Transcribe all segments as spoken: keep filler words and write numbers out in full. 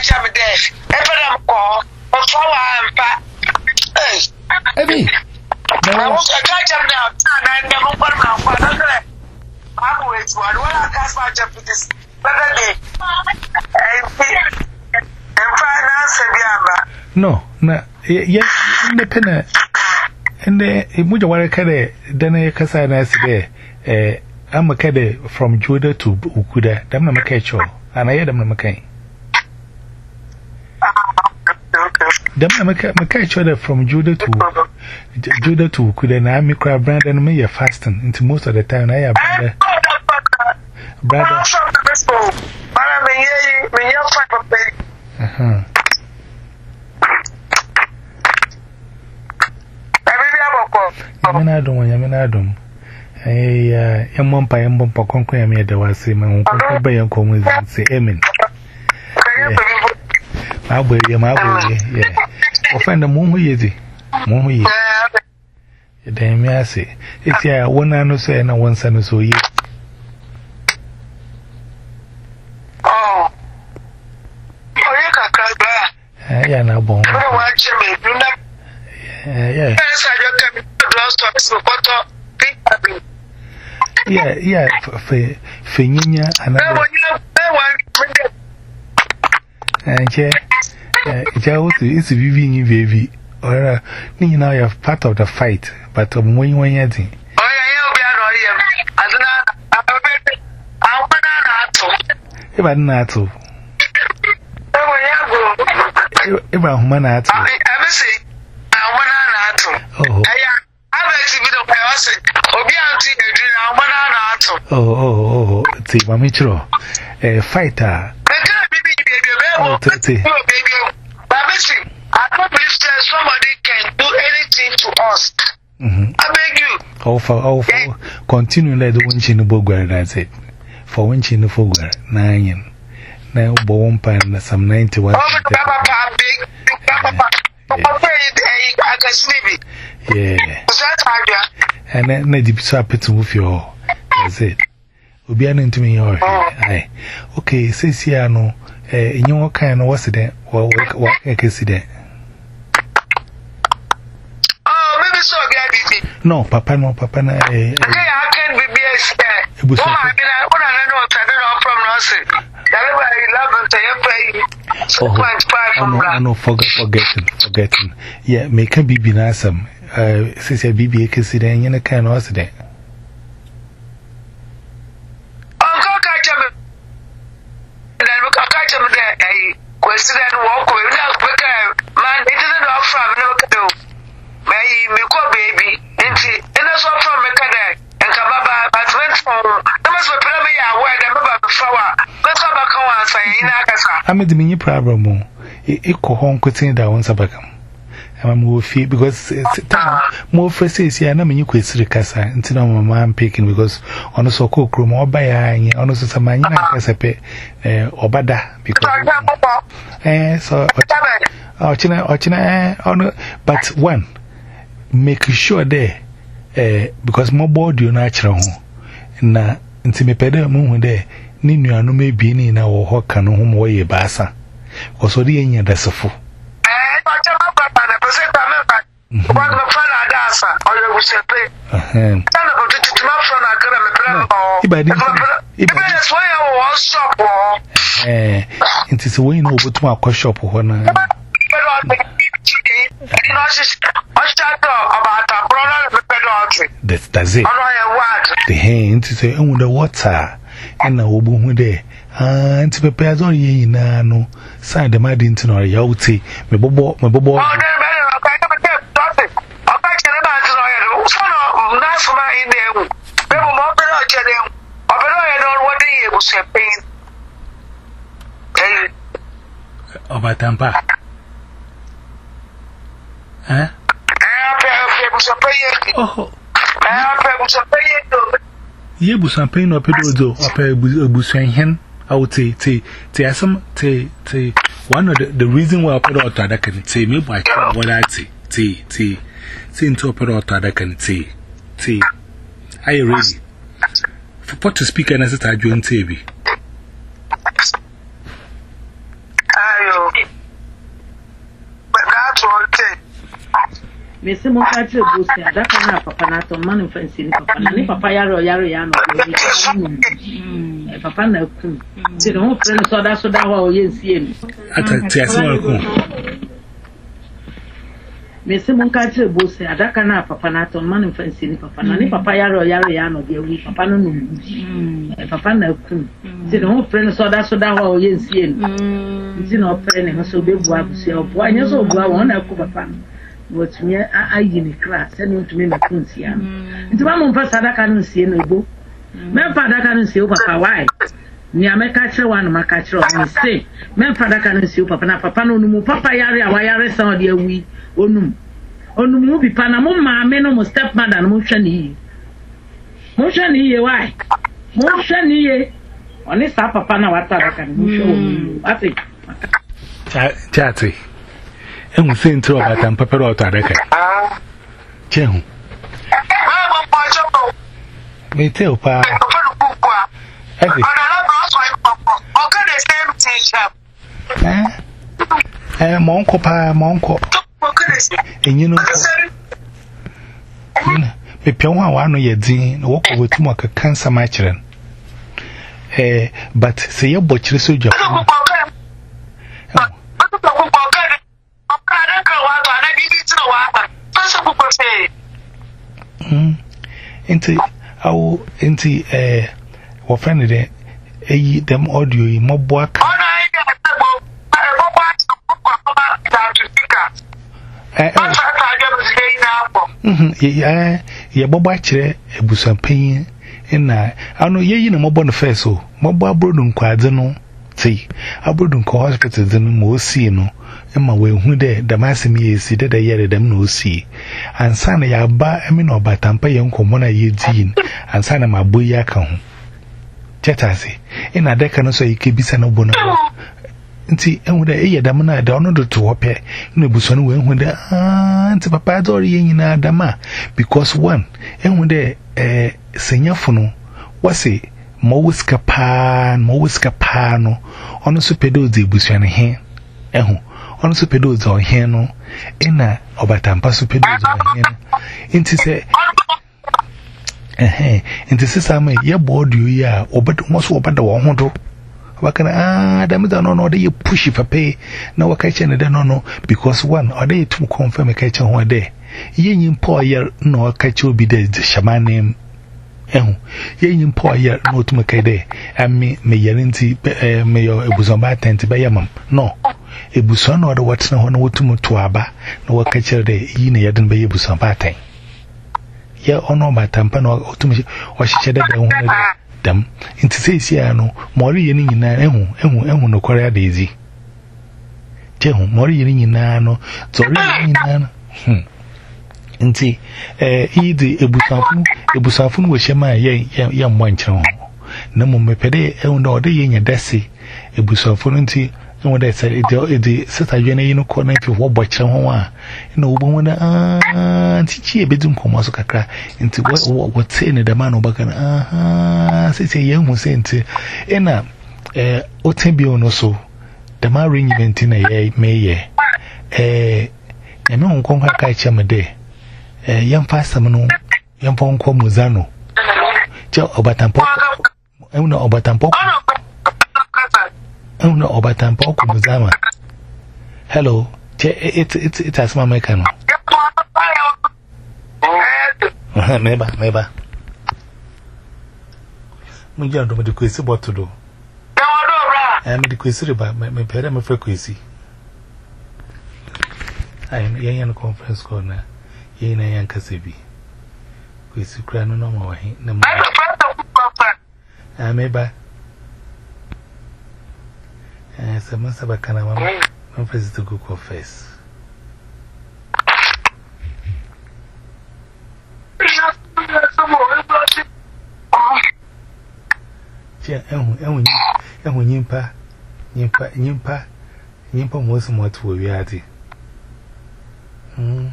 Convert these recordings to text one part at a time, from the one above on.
catch up there. Every call, or flower and fat. Ebi. I want to catch up now. And I'm going to put my father. I'm waiting one. What I catch my job with this other day. And finance and no, no, yes, independent. And the Mujawara Kade, then a Casana Side, eh, I'm a Kade from Judah to Ukuda, Damna Makacho, and I am Makai. Damna Makacho from Judah to Judah to Ukuda, and I'm a crab brand and me fasting into most of the time. I have brother. Brother. Uh huh. Yaminadum, Yaminadum. I am one pie and bump a conquer me at the was same and by your commons and say, Amen. I'll be your mother, yeah. Offend the moon, who is it? Moon, who is it? Damn, I say. It's ya one I know say, and one son so ye. Oh, you can cry back. I am not born. Yeah, yeah, yeah, Feninia, another. And yeah, it's a viewing baby, or you know, you're part of the fight, but when you want anything. If I not to, if I'm human at all. Oh, oh, oh, oh, see, my mitro, a fighter. Oh, baby, I can't believe that somebody can do anything to us. I beg you. Oh, for, oh, for, continue let the winch in the bogger, that's it. For winch in the fogger, nine. Now, born pan, some ninety one. Yeah. And then I did so pity with your. That's it. We'll be into me or aye. Okay, says here no, eh, in your kind of what's it? What I can see there. Oh, maybe so, baby. No, Papa, no, Papa, no, eh, I can't be B S. What I know, I don't know from Russell. Oh, I know, forget, forgetting, forgetting. Yeah, make a baby nasum. Uh, since a baby can sit there in a kind of accident. Uncle Kajam, then look at Kajam there, a question and walk away without quicker. Man, it isn't off from no do. May me call baby, and she, and that's all from Mekada and Kababa, but went for the most of me. I wear the rubber flower. Let's have a call and say, in Akasa. I made the mini problem. It go home quitting that once about them. I'm more fee because more phrases here. I mean, you quit the casa until my mom picking because on a so cook room or by eye, on a samana as a pay or bada because eh, so or China or China, but one make sure there eh, because more board you natural na until me pedal moon there. Ninu anu me bi ni na wo ho kan ho mo ye baasa oso de enya da sefo eh ba cha ba ba na pese ta me ba ba no fa na da asa o ye bu sepe eh ta na ko titi ma fra na kra me pra no ibadi ibadi so ya wo shop o eh nti se wo ina obutu akọ shop ho na that's that's it the hand to say on the water and now who there and to prepare on ye na no side the mad into no yauti me bobo me bobo Oba Tampa eh oh ye busampe no pedozo opa busanhen I would say say say some say say one of the, the reason why I put out that can say me by what I say say say say into put out that can say say are you ready for what to speak and as it I join T V ayo me se mo ka tire bo se adaka na papa na to man fancy ni papa na ni papa yaro yaro ya no mm papa na ku ti no friend so da so da wa o yensie ni ata ti aso ko me se mo ka tire bo se adaka na papa na to man fancy ni papa na ni papa yaro yaro ya no de wi papa no no mm papa na ku ti no friend so da so da wa o yensie ni ti no friend no so be bu abusi o bu anya so bu a won na ku papa what me ayi ni class and to me na kunsia nti ba mo mfa sadaka no nsie no ego me mfa sadaka no nsie o papa why ni ameka kire wa no maka kire o say me mfa sadaka no nsie o papa na papa no numu papa yare a wa yare san de awi onum onum mu bi pa na mo ma me no mo step mother no mo hwa ni mo hwa ni ye why mo hwa ni ye oni sa papa na wa sadaka no mo hwa o ati chati emu se ntro bata mpapero auto adaka chehu me te opa ebi eh eh monko pa monko enyino me pia ho wa no ye din na woko wetu maka cancer ma kiren eh but se ye bo kire so dwa Hmm. Inti awo inti eh wo friend de eyi dem audio yi mobo aka. Eh mhm ye ye bobo akire ebusampan na anu ye yi na mobo no first o mobo abrodu nkwadze no ti abrodu nko hospital de no mo si no ema we hu de damasemi yesi de de yere dem no si ansa na ya ba emi na obatampa ye nkomo na ye din ansa na maboyi aka ho chetase ina de ka no so yike bisa no bo no nti ehu de eye dam na de ono do to hope na buso no we hu de ah nti papa do ye nyina dama because one ehu de eh senyafo no wase mo wiska pa mo wiska pa no ono so pedo de buso ne he ehu ono so pedo zo he no ina obatampa so pedo zo he no inti se eh inti se sama ye board you ya obedo mo so obada wo ho do wakana ah da meda no no de ye push papa na waka che ne de no no because one o de tum confirm ka che ho de ye nyimpo ye no waka che obi de shamanem ehu ye nyimpo ye no tum ka de ami me yere nti me yo ebuzomba tent be yamam no ebuso no de watna ho no wotum to aba na waka che de yi ne yeden be ebuzomba tent ye ono batampa no otum o hyeche de de ho de dam inti se sia no mori ye ni nyina ehu ehu ehu no kore adezi jehu mori ye ni nyina no zori ye nyina no hm inti eh idi ebusafu ebusafu no we shema ye ye mwankyere ho na mo mepede ehu na ode ye nya dase ebusafu no nti ehu da se edi edi sita yene yi no ko na fi ho bokyere ho a na wo bo na ah nti chi ebedum komo so kakra nti wo wo tse ne da ma no baka na ah se se ye hu se nti ena eh otebi ono so da ma arrangement na ye meye eh eme nko nka ka che me de eh yam fasam no yam pon ko muzano che obatampo ena obatampo ena obatampo ko muzama hello che it it it as my mechanic aha meba meba munja ndo me de kwesi botodo eh me de kwesi ba me pere me fa kwesi ai yen yen conference call na yen na yan kasebi kwesi kra no no ma wahi na mo ah meba eh sama saba kana mama I'm supposed to go confess. Yeah, and when and when yimpa, yimpa, yimpa, yimpa was more to a reality. Hmm.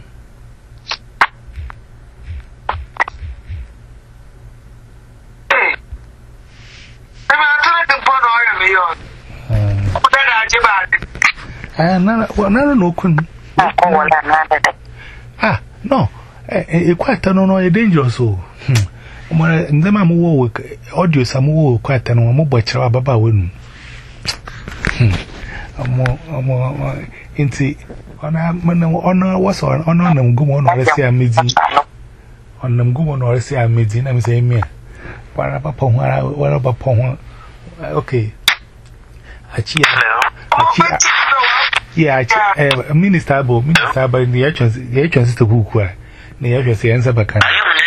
Ah, no, well, no, no, couldn't. Ah, no e quite no no e dangerous so mo ndema mo wo audio sam wo quite no mo bochira ababa wenu omo omo inti ona ona was on ona na ngumo no resi amedi ona ngumo no resi amedi na me say me para papa ho ara wara papa ho okay achi achi yeah eh minister bo minister ba ni ya chance ya chance to buku a ni ya chance yansa bakan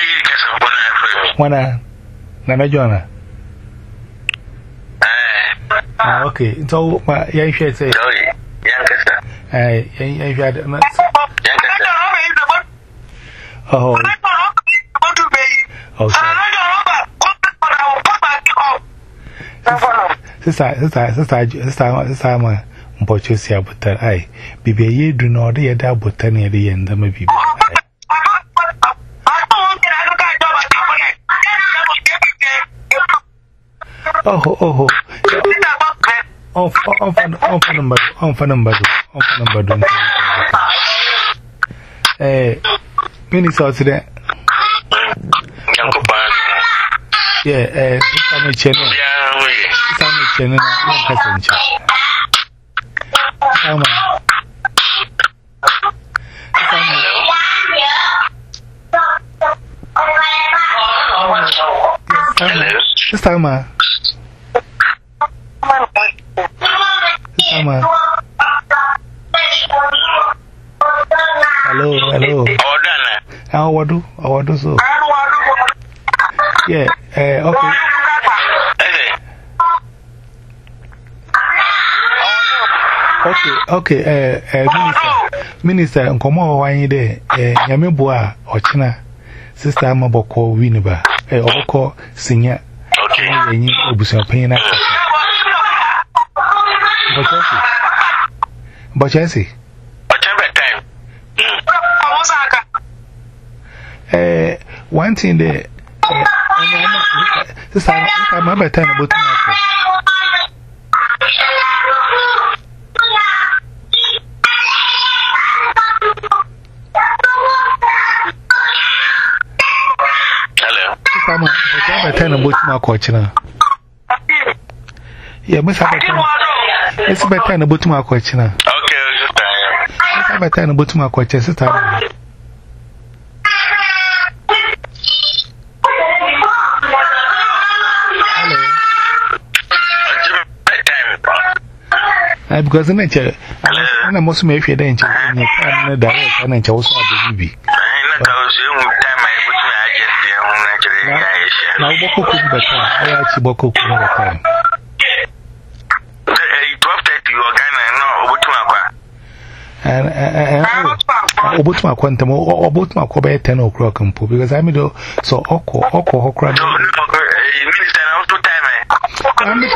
wana na na jona ah okay so ma ya share say eh ya share na oh oh Sister, sister, sister, sister, sister, ma, mpocho si abutan ai. Bibi ye do no de ye da abutan ye de ye ndama bibi. Oh, oh, oh. On on on on number, on for number, on for number. Eh, mini sauce there. Yeah, eh, I'm channel. I'm channel. I'm passing. Come on. This time, ma. Hello, hello. How are you? How are you? So. Yeah, uh, okay. Okay, okay, uh, uh, Minister, Minister, and come over one day, uh, Yamibua, or China, Sister Amaboko, Winiba, a Oko, Senior, okay, and you will be some pain. But Jesse, uh, one thing there. This time, I'm a better about my hello. I'm a better about my coach now. Yeah, Miss Abertan. It's better about my coach now. Okay, I'm better about my coach. It's time. Because in nature, and I must make a danger in your family direct and I chose not to be. Now, Boko could be better. I actually Boko could have time. And about my quantum or about my cover at ten o'clock because I'm do so Oko, Oko, Okra. I'm the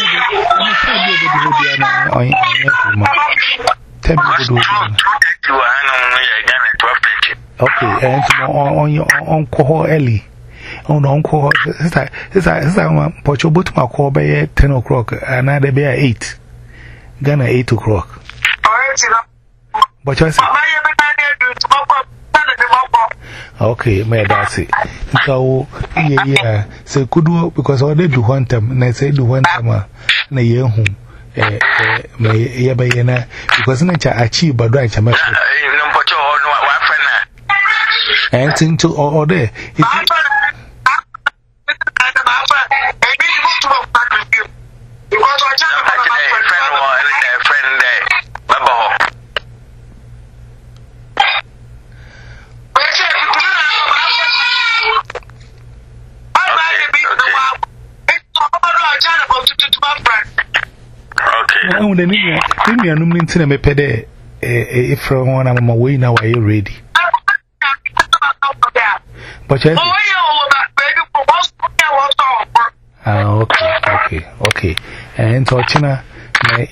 okay, and on your uncle Ellie. On uncle, it's like it's like it's like Portugal boot my call by ten o'clock and I be at eight. Ghana eight o'clock. But I say, okay, my that's it. So, yeah, yeah. So, could do because I did do one time, and I said, do one time, and a year home. Eh, eh, my Yabayana, because I achieve, but I am and think to all there. Oh, the name, give me a number in a pede. If from one I'm away now, are you ready? But yes, ah, okay, okay, okay. And so, China, my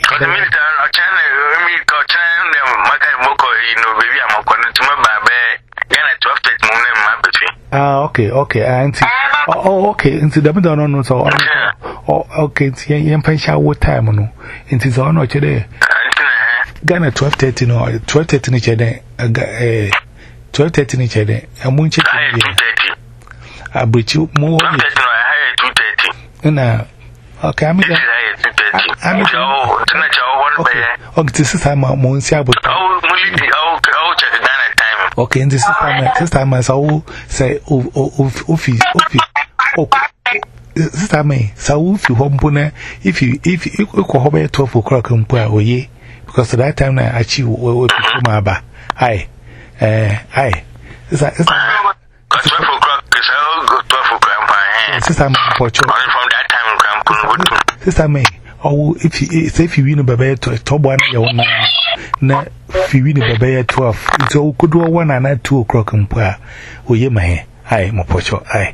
ah, okay, okay, auntie. Oh, okay, into the middle, no, so, oh, okay, it's young Pansha, what time, no, it is on what you're there. Ghana twelve thirty, no, twelve thirty, each day, twelve thirty ni chede amun che abuchi mo two thirty na okay ami da ami oh tana chawo won be okay this is time mo nsi abuta oh mulidi oh oh check the time okay this is time this time so say ofi ofi this time so if you home if you if you go home at twelve o'clock mpo a oye because that time na achieve we people ma ba ai eh ai is that is twelve o'clock is how twelve o'clock eh this time from that time camp this time oh if you say if you win baba to top one ya wona na if you win baba twelve so could do one and two o'clock mpo a oye ma he ai mo pocho ai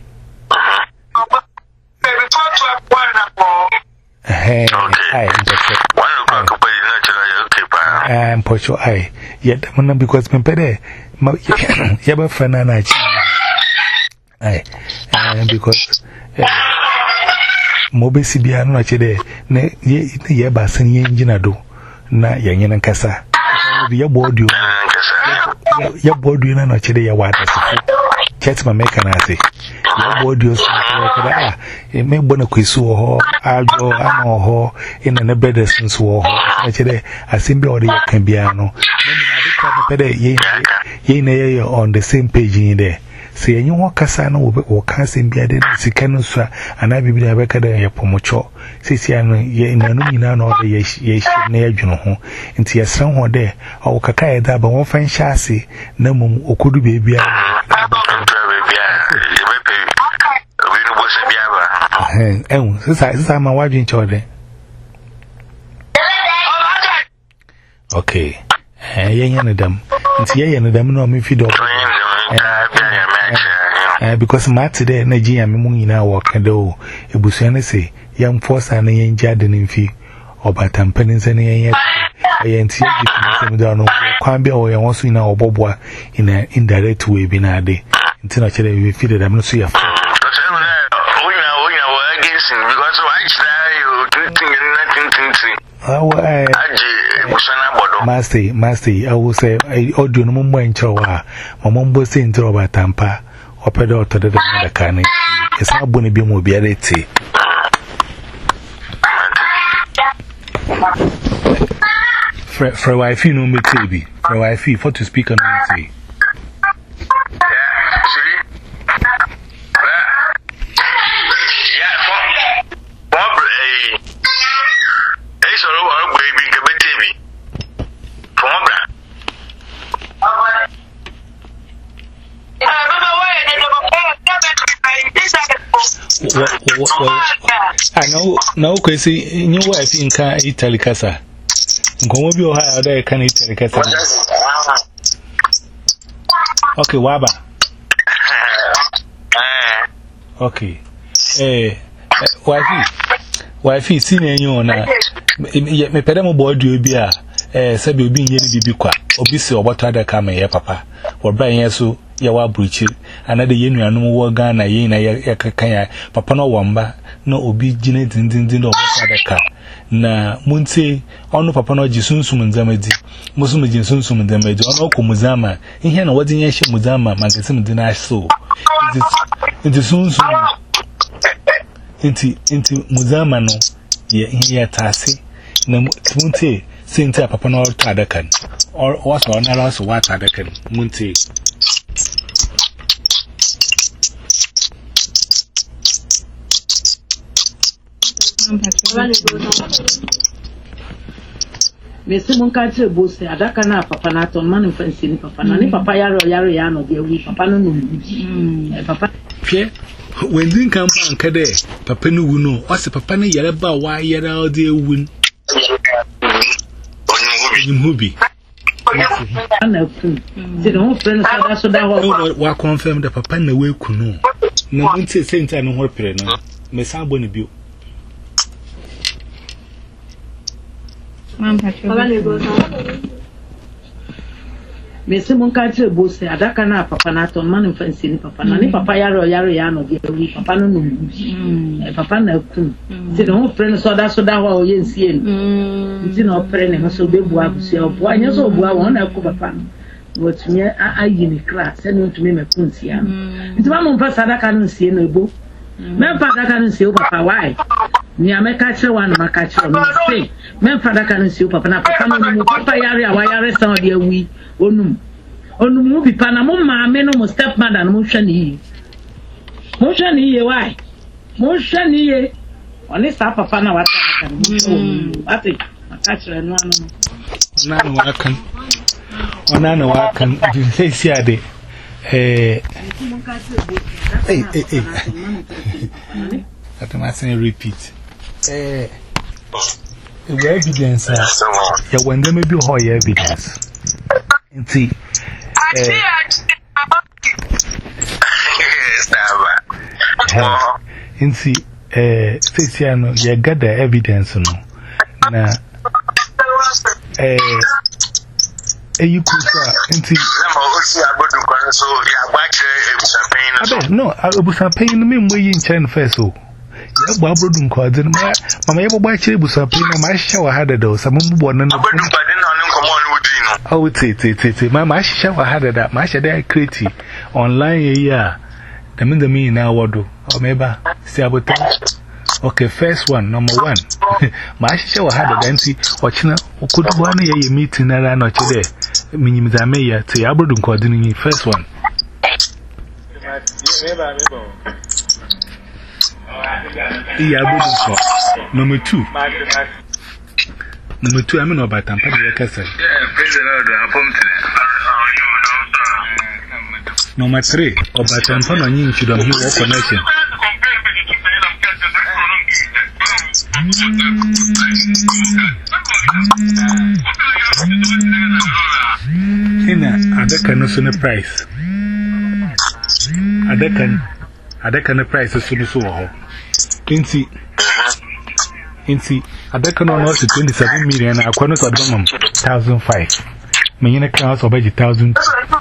eh ai one o'clock but not okay pa eh pocho ai yet because me pede ya ba fana na chi ai because mo be si bia no chede na ye ye ba san ye ngina do na yenye nan kasa ya bodu ya bodu na no chede ya wada sifu chet ma meka na ase ya bodu so kada ah e me bona kwesu ho ajo ama ho ina na brothers nso ho na chede asembe ode ya kan bia no na de ka pede ye ye na ye on the same page in there se yenye ho kasa na wo kasa mbia de sika no so ana biblia be ka da ye pomocho sisi anu ye nanu nyina na o ye ye na ye dwuno ho nti yesran ho de o kaka ye da ba won fan hyase na mum okodu be bia eh eh sisa sisa ma wadwin chode okay eh yenye na dam nti ye ye na dam na o me fido Uh, because ma today Nigeria me mu nyina wo kada o ebusu ne se yam force na yen jade ne mfi obatampani se ne yen yen ti di me da no kwan bia o yen wo so nyina oboboa in a indirect way bi na ade nti na chere we feed them no so ya fa because why try you nothing oh eh master master I will say audio no mo encho wa mo mo se ntro obatampa opedo to de de kan esa boni bi mo bia reti for for wifi no me tebi for wifi for to speak on say I know, no, crazy. You wife in can Italy Casa. Go be Ohio, there can Italy Casa. Okay, Waba. Okay. Eh, wifey, wifey, senior, you know, yet me pedamo board you be a eh, Sabi being any bibqua, or be so what other come here, papa, or Brian Yasu. Yawa breach another yenu anu wo Ghana ye na yakakanya papa no wamba no obi gine dindindin do sadaka na munte onu papa no jisunsum nzamadi musum jisunsum nzamadi onu ko muzama ihe na wodi yen hye muzama magasim din aso inti sunsun inti inti muzama no ye ihe ya tase na munte sente papa no tadaka or was on na so wa tadaka munte Mesi mun ka tire bose adaka na papa na ton man fancy ni papa na ni papa yaro yaro ya no de wi papa no no mm papa hwe when din kan ban ka de papa no wu no o se papa no yare ba wa yare o de wu onyim hobi ana ku se no friend so da so da ho wa confirm the papa na we ku no na mun te center no ho pere no me sa bo ne bio Mesi mun ka tire bose adaka na papa na ton man fancy ni papa na ni papa yaro yaro ya no de wi papa no no mm papa na ku se no friend so da so da ho ye nsie no nti no pere ne so be bua busia bua nya so bua won na ku papa what me I in class and to me me kunsia nti ma mo fa sadaka no nsie no ebo me fa sadaka no nsie papa why ni ameka kire wan maka kire no say me fa sadaka no nsie papa na papa no mo papa yare a wayare san de awi onum onum mu bi pa na mo maame no mo step mother no mo hwa ni mo hwa ni ye why mo hwa ni ye oni sa papa na wata sadaka no ati maka kire no anu na no wakan ona na wakan say sia de eh hey hey hey that must repeat eh the evidence ya wanda me bi ho ya evidence nti eh nti eh say sia no ya gather evidence no na eh eyi kusa nti abe no abusa pain me mo yi nchen first so ya gba abrodun ko adin ma mama ye bogba kire busa pain na ma hihya wa hada da so mo bo no no abrodun ko adin na no nkomo no wudi no oh ti ti ti ti ma ma hihya wa hada da ma hihya da create online ye ya da min da mi na wodo o meba si abota. Okay, first one, number one. Maisha wa hada danti ochina okudu wana ye meeting na na chede minyimizame ya te abrodu nkodini ni first one. Iya abrodu ko. Number two. Number two, I mean about tampa de kasa. Number three, about tampa no nyi chidom hi wo connection. Ina adaka no so ne price adaka adaka ne price so so ho twenty inti adaka no no twenty-seven million akwa no so dom one thousand five menyine kan so budget one thousand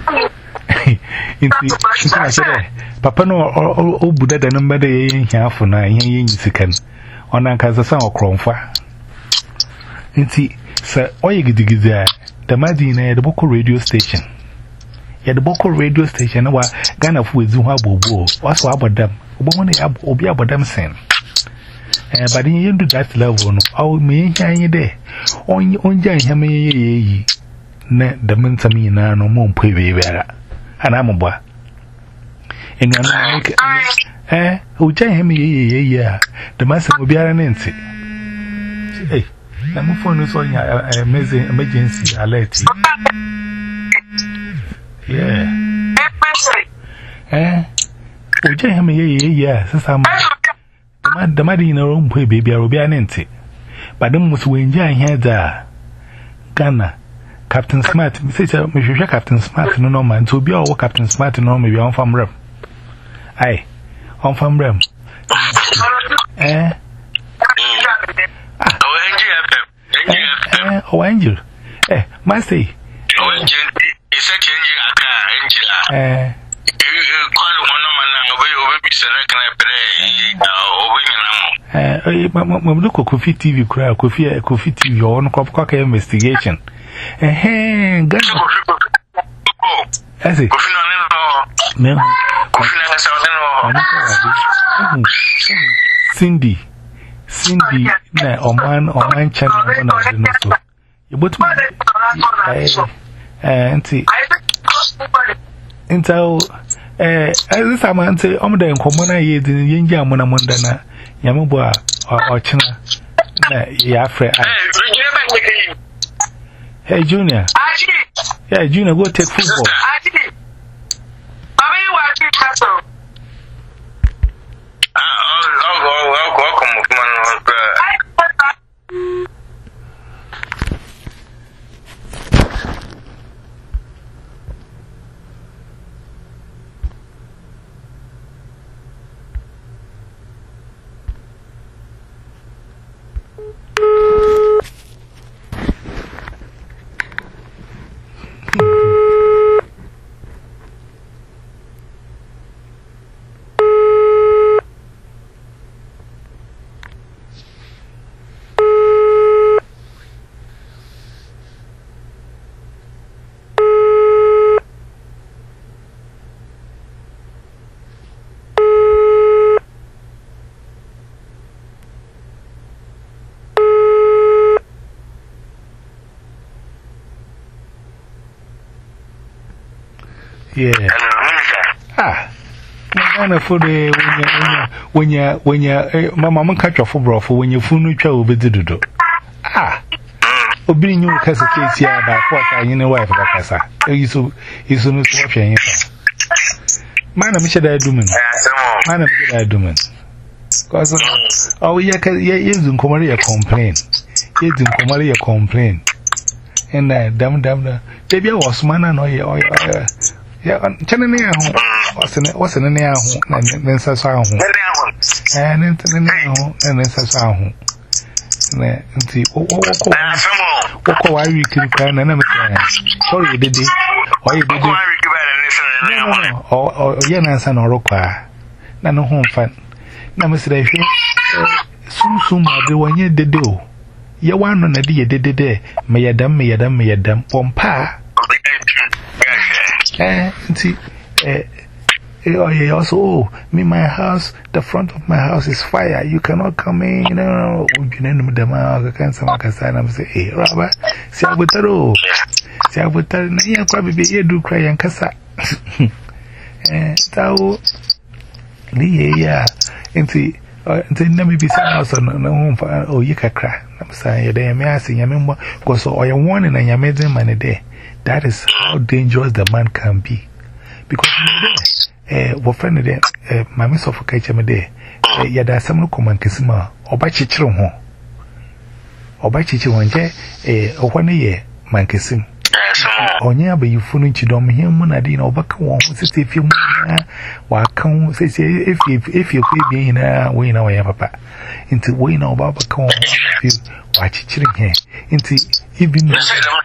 inti inti na shere papa no o buda da number da yen hiafo na yen yen sikan ona kan sa okromfa inti sa oye gidigidi a the Madina ya the Boko radio station. Ya the Boko radio station wa Ghana fu ezu ho abobo. Waso abodam. Obo ne obi abodam sen. Eh but you do that level no. Aw me hyan de. On onja hyan me yeyi. Na the mentami na no mo mpo bebiara. Ana mo bwa. Enu ana eh oja hyan me yeyi ya. The masa obiara ne nti. Eh my phone is on emergency alert. Yeah. Eh? Oja him ye ye yeah, sasa ma the mad in a room pay baby Robia Nente. But them must win ja here da Ghana. Captain Smart, say me Captain Smart no no man to be all Captain Smart no maybe on farm rem. Aye. On farm rem. Eh? Eh, oh, Angel. Eh, must say. Oh, Angel, is that Angel? Eh, you call one of my baby, so I can pray. Eh, Mamma, look at Kofi T V, cry, Kofi, Kofi T V, or on Cock investigation. Eh, God. I say, no, Cindy. Cindy, na Oman, Oman channel, one of the notes. You put my auntie. Until eh, this time I say, I'm the common ye, the Yinja Monamundana, Yamubua, or China. Yeah, Fred. Hey, Junior. Yeah, Junior, go take football. Yeah. Ah. Ghana food when you when you when you mama catch your football for when you funu twa obedudo. Ah. Obi nyu kasa kesi ya ba kwa ka yin wife ba kasa. Yisu yisu no so hwe yin. Mana mi sheda dumen. Mana mi sheda dumen. Cause oh yeah ye yezun komari ya complain. Yezun komari ya complain. And that dam dam da. Baby was mana no ye oh yeah. Yeah, chane ne ahu. Wasene wasene ne ahu na nensa so ahu. Eh ne ne ahu na nensa so ahu. Ne nti wo wo ko wo ko wa wi kiri kwa na na me sorry dede o ye dede o o ye na nsa na oro kwa na no ho mfa na me sira hwe sum sum ma de wanye dede o ye wa no na de ye dede de me yadam me yadam me yadam pompa eh nti eh oh yeah, also, oh, me, my house, the front of my house is fire. You cannot come in. You know, you know, the man, I can't say, I'm say, hey, Robert, see, I would tell, see, I would tell, you probably be here do cry and cassa. Eh, so, yeah, and see, until never be sent out on the home for, oh, you can cry. I'm saying, you're me, I see, you remember, because so, or you're warning and you're making money there. That is how dangerous the man can be. Because eh wo friend de eh mama so foka cheme de ya da sam no command kesima oba chichire ho oba chichi ho nje eh ohwane ye mankesim onye abayifu no nchidom hemu na de na oba ka won sisi efi mu na wa kan sisi efi efi ko ebi hina we na wa papa nti we na oba ka won efi wa chichire he nti ibi no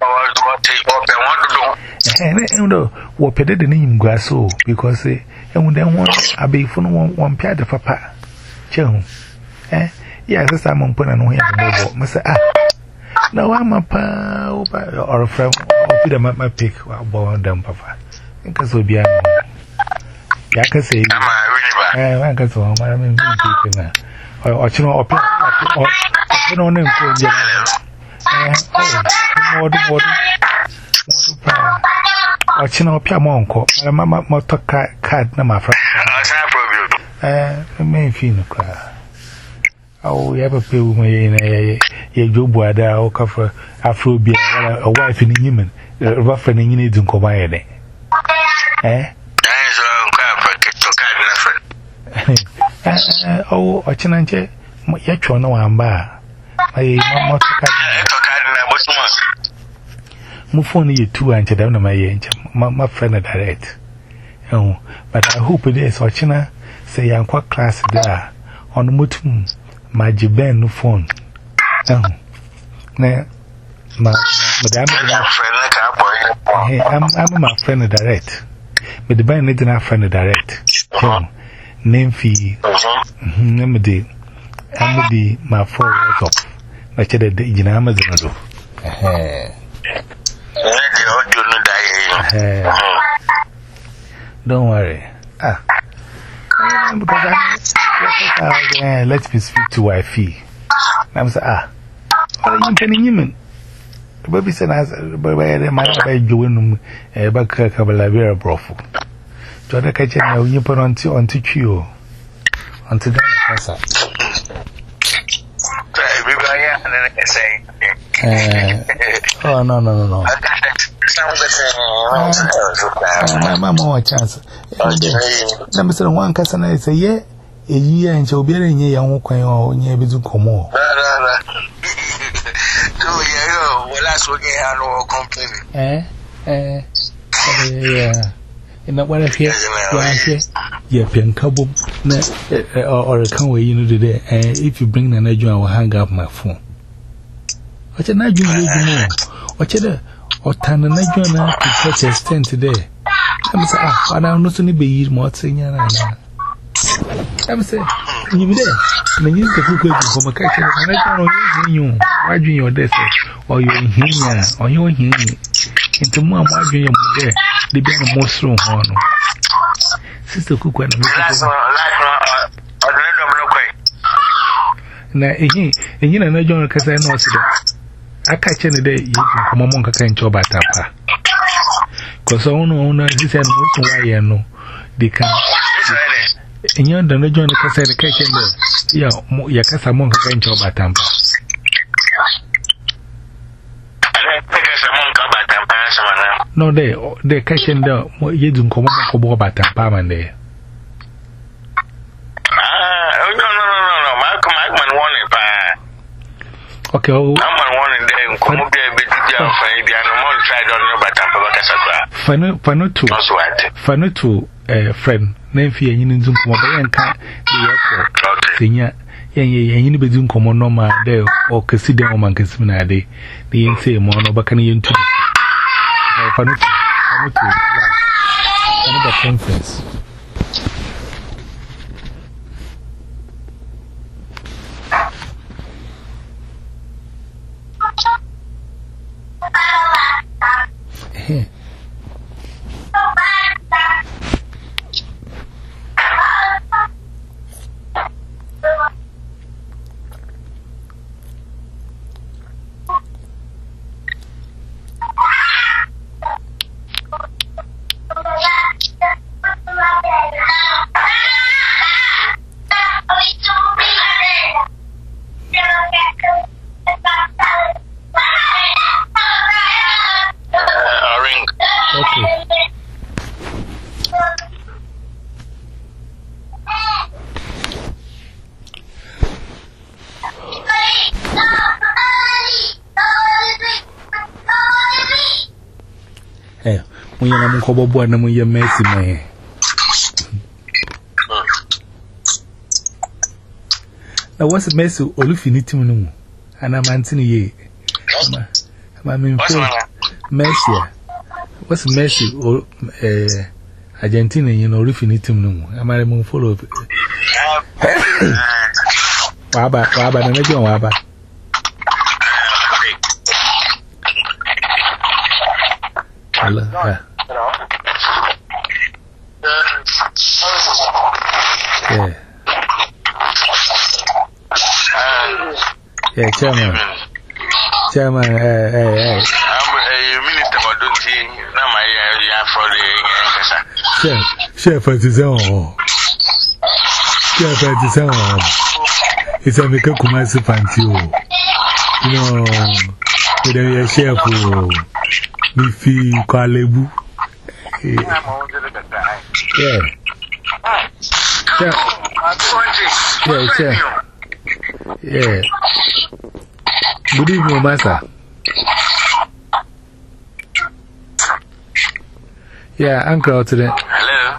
eh eh ndo wo pede de nim guaso because eh and then one abayifu no one pia de papa chehu eh yeah so Simon put no here no me say ah na wa mapa or from or put my pick about them papa nka so bia ya ka say eh wa ka so ma me pick na o chino o pia o chino no nko je eh o mo mo pa o chino pia mo nko mama mo to card na ma fra eh me fi no kra awo ya ba pe wo me na ye ye jobu ada o ka fra afro bia wala o wife ni nyimen ba fra ni nyine dun ko ba ye de eh so nka fra to card na fra eh o o china nche ya chwo na wa mba ai mo to card to card na botuma mu phone ye two anche da na ma ye nche ma friend direct. Oh, but I hope it is watching say I'm quite class there on the mutum my jiben no phone. Oh, nah, my madam, I'm I'm my friend direct. But the band need not friend direct. Oh, name fee. Name the I'm the my four words off. Like the you know Amazon. Eh. Eh. Don't worry. Ah. Because I, uh, let me speak to wifey. I'm saying, ah. What are you telling him? The baby said, I might have joined a back of a Lavera brothel. To the kitchen, now you put on to on to you. Until that, oh, no, no, no, no. My mama wa chance. Na me say one kasa na say ye eyi ya nche obi re nye ya ho kwan o nye bezu komo. Na na na. To ye yo wala so ge ha no complain. Eh eh. Yeah. Ina wala hwe ya hwe ye pen kabo na or kan we you know today eh if you bring na adwan I will hang up my phone. Oche na adwan we jumo. Oche de or tan na adwan to such extent today. I'm say ah ana no so ni be yi mo tsenya na na. I'm say you be there. Na yin ka ku ku ko maka che na adwan o yin adwan your desk or you hinya or you hinya. Into mo adwan your there. The be no muslim ho no. Sister ku ku na me. Na ehi ehi na na John kasa na osida aka che ne dey yi komo mon kaka ncho batampa because I don't know, he said, why I know. They can. And you're the join the Casa the kitchen. Yeah, Yakasa Monk can job at Tampa. No, they, they catching the you don't come up for about Tampa man there. Ah, no, no, no, no, Malcolm Magman wanted by. Okay, oh, I'm one day, come up there, but the animal tried on your batam, but Fano to Fano to a friend, name for you zoom come over and car the senior. Yen be doing common normal there or Cassidy or Mancasmina day. The yen say more no bacanian too. Fano to another conference. Hey. When you're not going to go to your messy man. Now, what's the mess of Olufinitum? And I'm Anthony Ye. I'm in Mercy. What's the messy or Argentina, you know, Olufinitum? I'm a moon full of Waba, Waba, and I don't Waba. Hello. Yeah. Yeah, Chairman. Chairman, hey, hey, hey. I'm a minister, but don't see my yeah for the Chef, Chef at his own. Chef at his own. It's a make a commerce fancy. You know, with a chef who me feel Kalebu. Yeah. Yeah. Yeah, yeah. Yeah. Good evening, Master. Yeah, Uncle out today. Hello.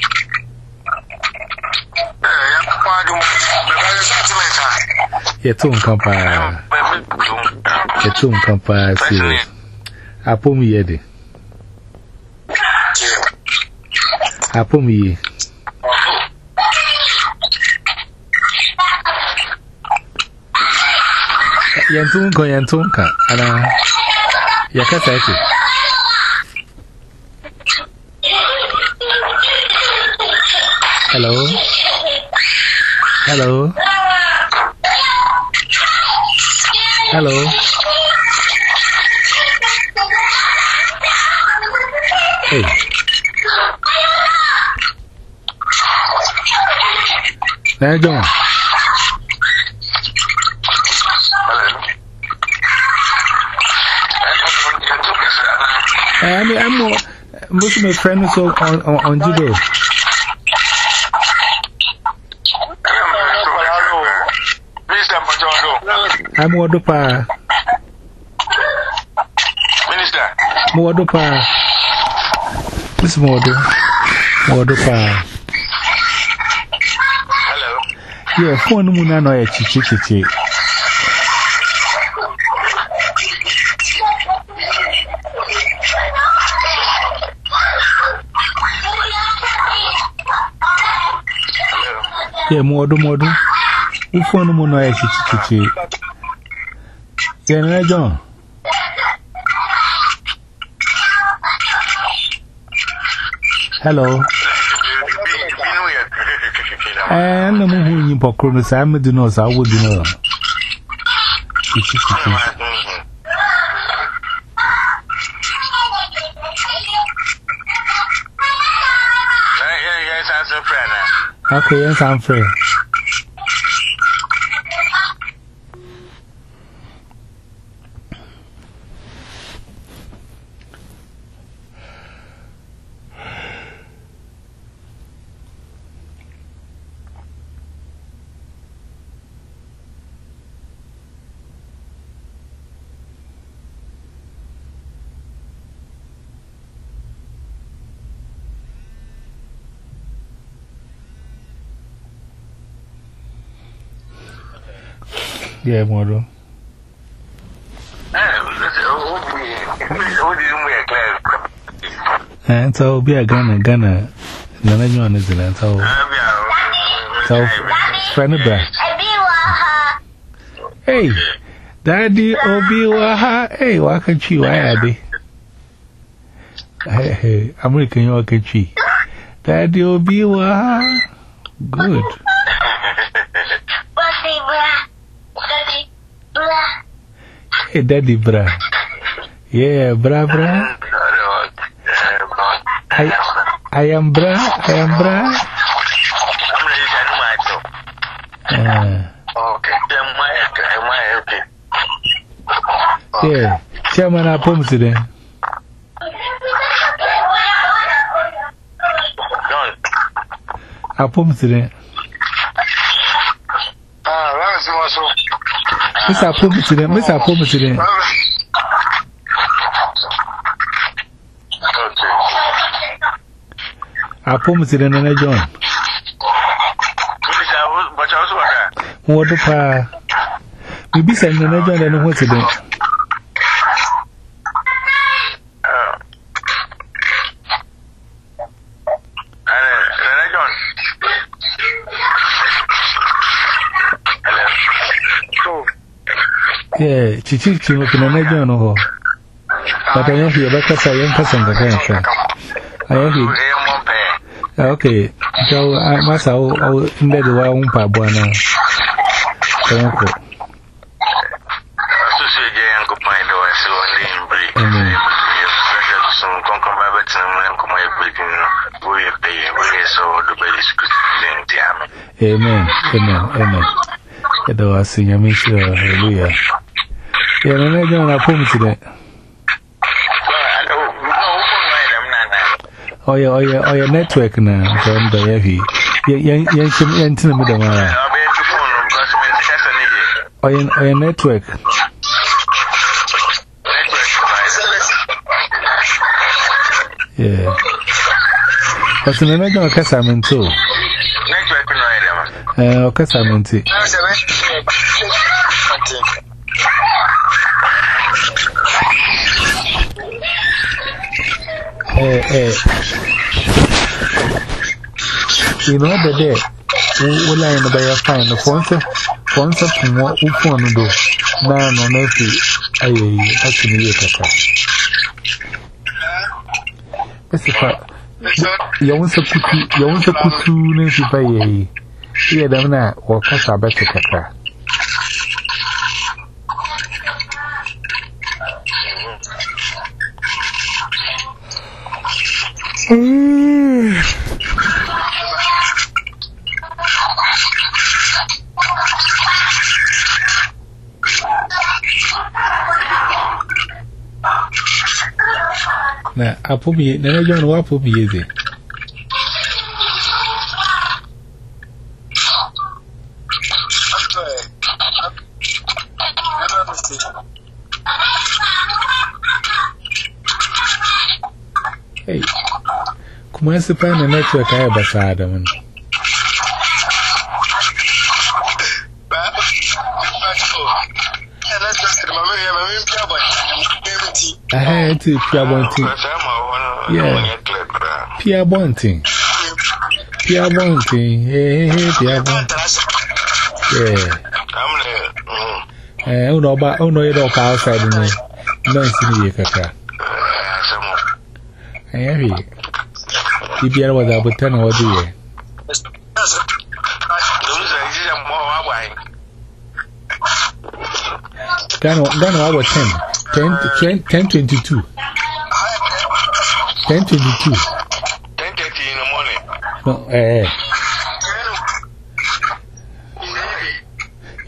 Yeah, two compare. Yeah, two compare. I put me ready. I put me. Yantunko, Yantunka, and I Yakataki. Hello, hello, hello. Hey, there you go. I mean, I'm more, most of my friends on, on, on judo. I'm more dopa. Minister. More dopa. This more do. More dopa. Hello. Yeah, phone muna no ya chichi chichi. Yeah, modu modu. Ufonu mo no ya chichi. Yeah, na John. Hello. Eh, na mo hu yin pokro no sa me do no sa wo do no. Chichi chichi. Okay, yes, I'm free. Yeah, model. And so be a Ghana, Ghana, none of you on New Zealand. So, so, friend of that. Hey, Daddy Obi Waha, hey, Wakachi, why are they? Hey, hey, American Wakachi. Daddy Obi Waha, good. Hey, Daddy Bra. Yeah, Bra Bra. I, I am Bra. I am Bra. Uh, yeah, Chairman, I promise today. I promise today. Miss I promise today. Miss I promise today. I promise today, Nana John. What the pa? Maybe send Nana John and what's today. Yeah, Chichi, you can imagine. But I am here because I am person the cancer. I am here. Okay, so I must have in the one pabuana. Thank you. Amen. Amen. Amen. It was in your mission. Hallelujah. Yeah, no, no, no, I promise you that. Oh, yeah, oh, yeah, oh, yeah, network now. So I'm the heavy. Yeah, yeah, yeah, yeah, into the middle. Oh, yeah, oh, yeah, network. Yeah. But in the next case, I'm in too. Uh, okay, I'm in too. Eh, eh. You know the day, we lie in the bay of fine. The sponsor, sponsor from what we want to do. Man, on every, I actually get a car. That's the fact. You want to put you want to put two names if I hear them now, or pass a better car. Now, I put me, then I don't know what put me easy. Hey, come on, see, find the network I have a side of one. I had to Pia Bonting. Yeah, Pia Bonting. Pia Bonting. Hey, hey, Pia Bonting. Yeah. Eh, oh no, but oh no, you don't outside in there. No, it's in here, Kaka. Hey, if you was about ten or do you? Ghana, I was ten. ten, ten, twenty-two. ten, twenty-two. ten thirty in the morning. No, eh.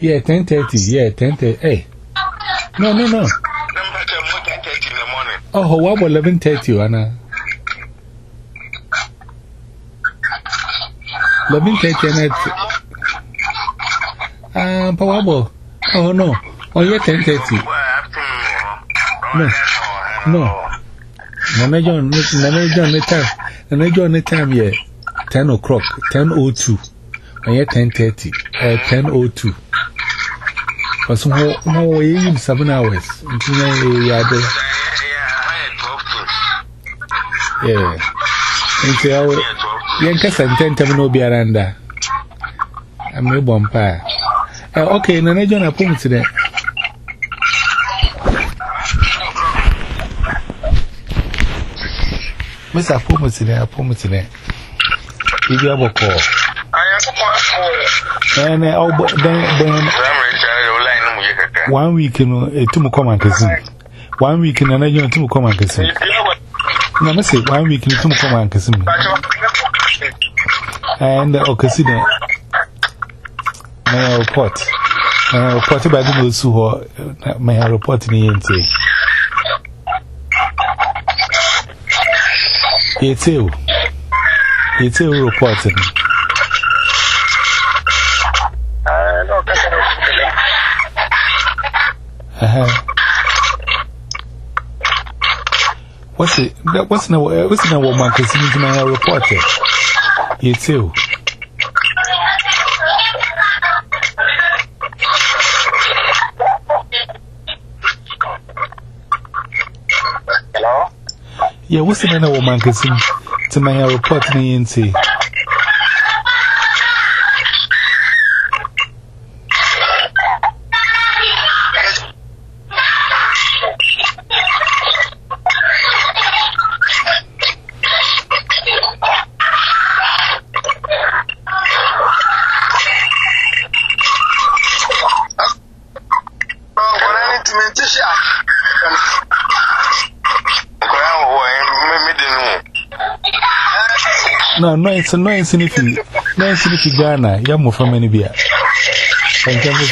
Yeah, ten thirty. Yeah, ten thirty. Hey. No, no, no. ten thirty in the morning. Oh, what about eleven thirty, Anna? eleven thirty and Ah, Pawabo. Oh, no. Oh, yeah, ten thirty. No. No. Nana John, Nana John, the time. Nana John, the time, yeah. ten o'clock, ten oh two. Oh, yeah, ten thirty. Uh, ten oh two. But somehow, no way in seven hours. Yeah. Yeah. It's our. Yankas and ten terminal be around there. I'm a bumpire. Okay, Nana John, I put today. Mister Pumu today, I put today. If you have a call, and then one week in a two common cousin. One week in another young two common cousin. Now, say one week in two common cousin. And the Ocasina may report. I report by the news who may have reported in the N T. It's you. It's you reporting. Uh-huh. What's it? What's no? What's no woman? Because you may have reported. It's you. Hello? Yeah, what's the name of woman? Because to my report in the N T. No, no, it's a no insignificant. No insignificant Ghana. You have from any beer. Thank you.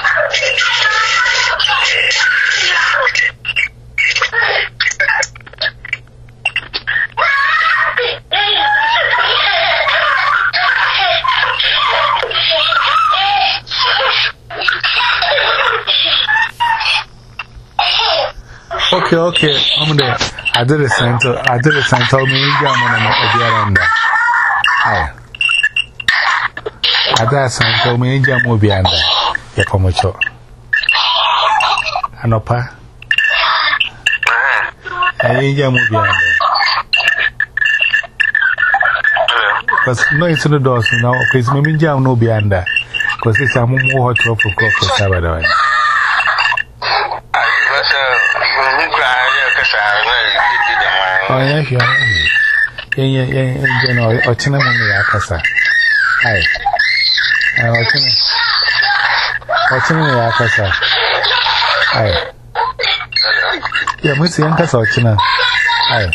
Okay, okay. I'm there. I did a center. I did a center. I'm in German. I did a center. I'm in German. Yeah, come on, show. Anopa. I in German. Because no, it's in the doors now. Because I'm in German. No, beyond that. Because it's a more hot for coffee for Saturday. Oh, yeah, yeah, yeah, yeah, yeah, you know, or cinnamon, Yakasa. Hi. Or cinnamon, Yakasa. Hi. Yeah, Miss Yankas or China. Hi.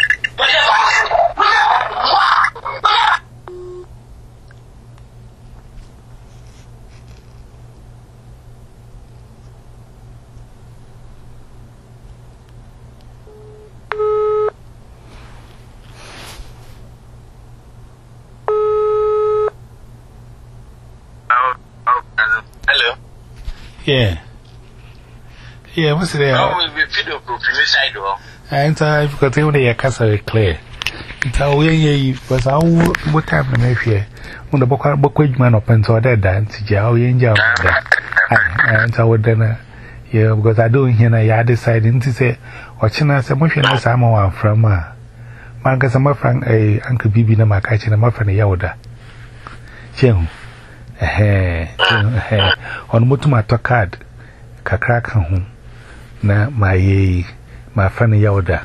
Yeah. Yeah, what's it there? No, we'll be video proof inside. And I've got only a castle clear. It's how we was our what time and if you when the book book man opens or that dance, Jow Angel. And I would then, yeah, because I do here, I decided to say, watching us a motion as I'm one from Marcus and my friend, a Uncle Bibi, and my catching a muffin, a Yoda. Jim. Eh, eh, on Mutuma Tokad, Kakrakan, na my my friend Yoda.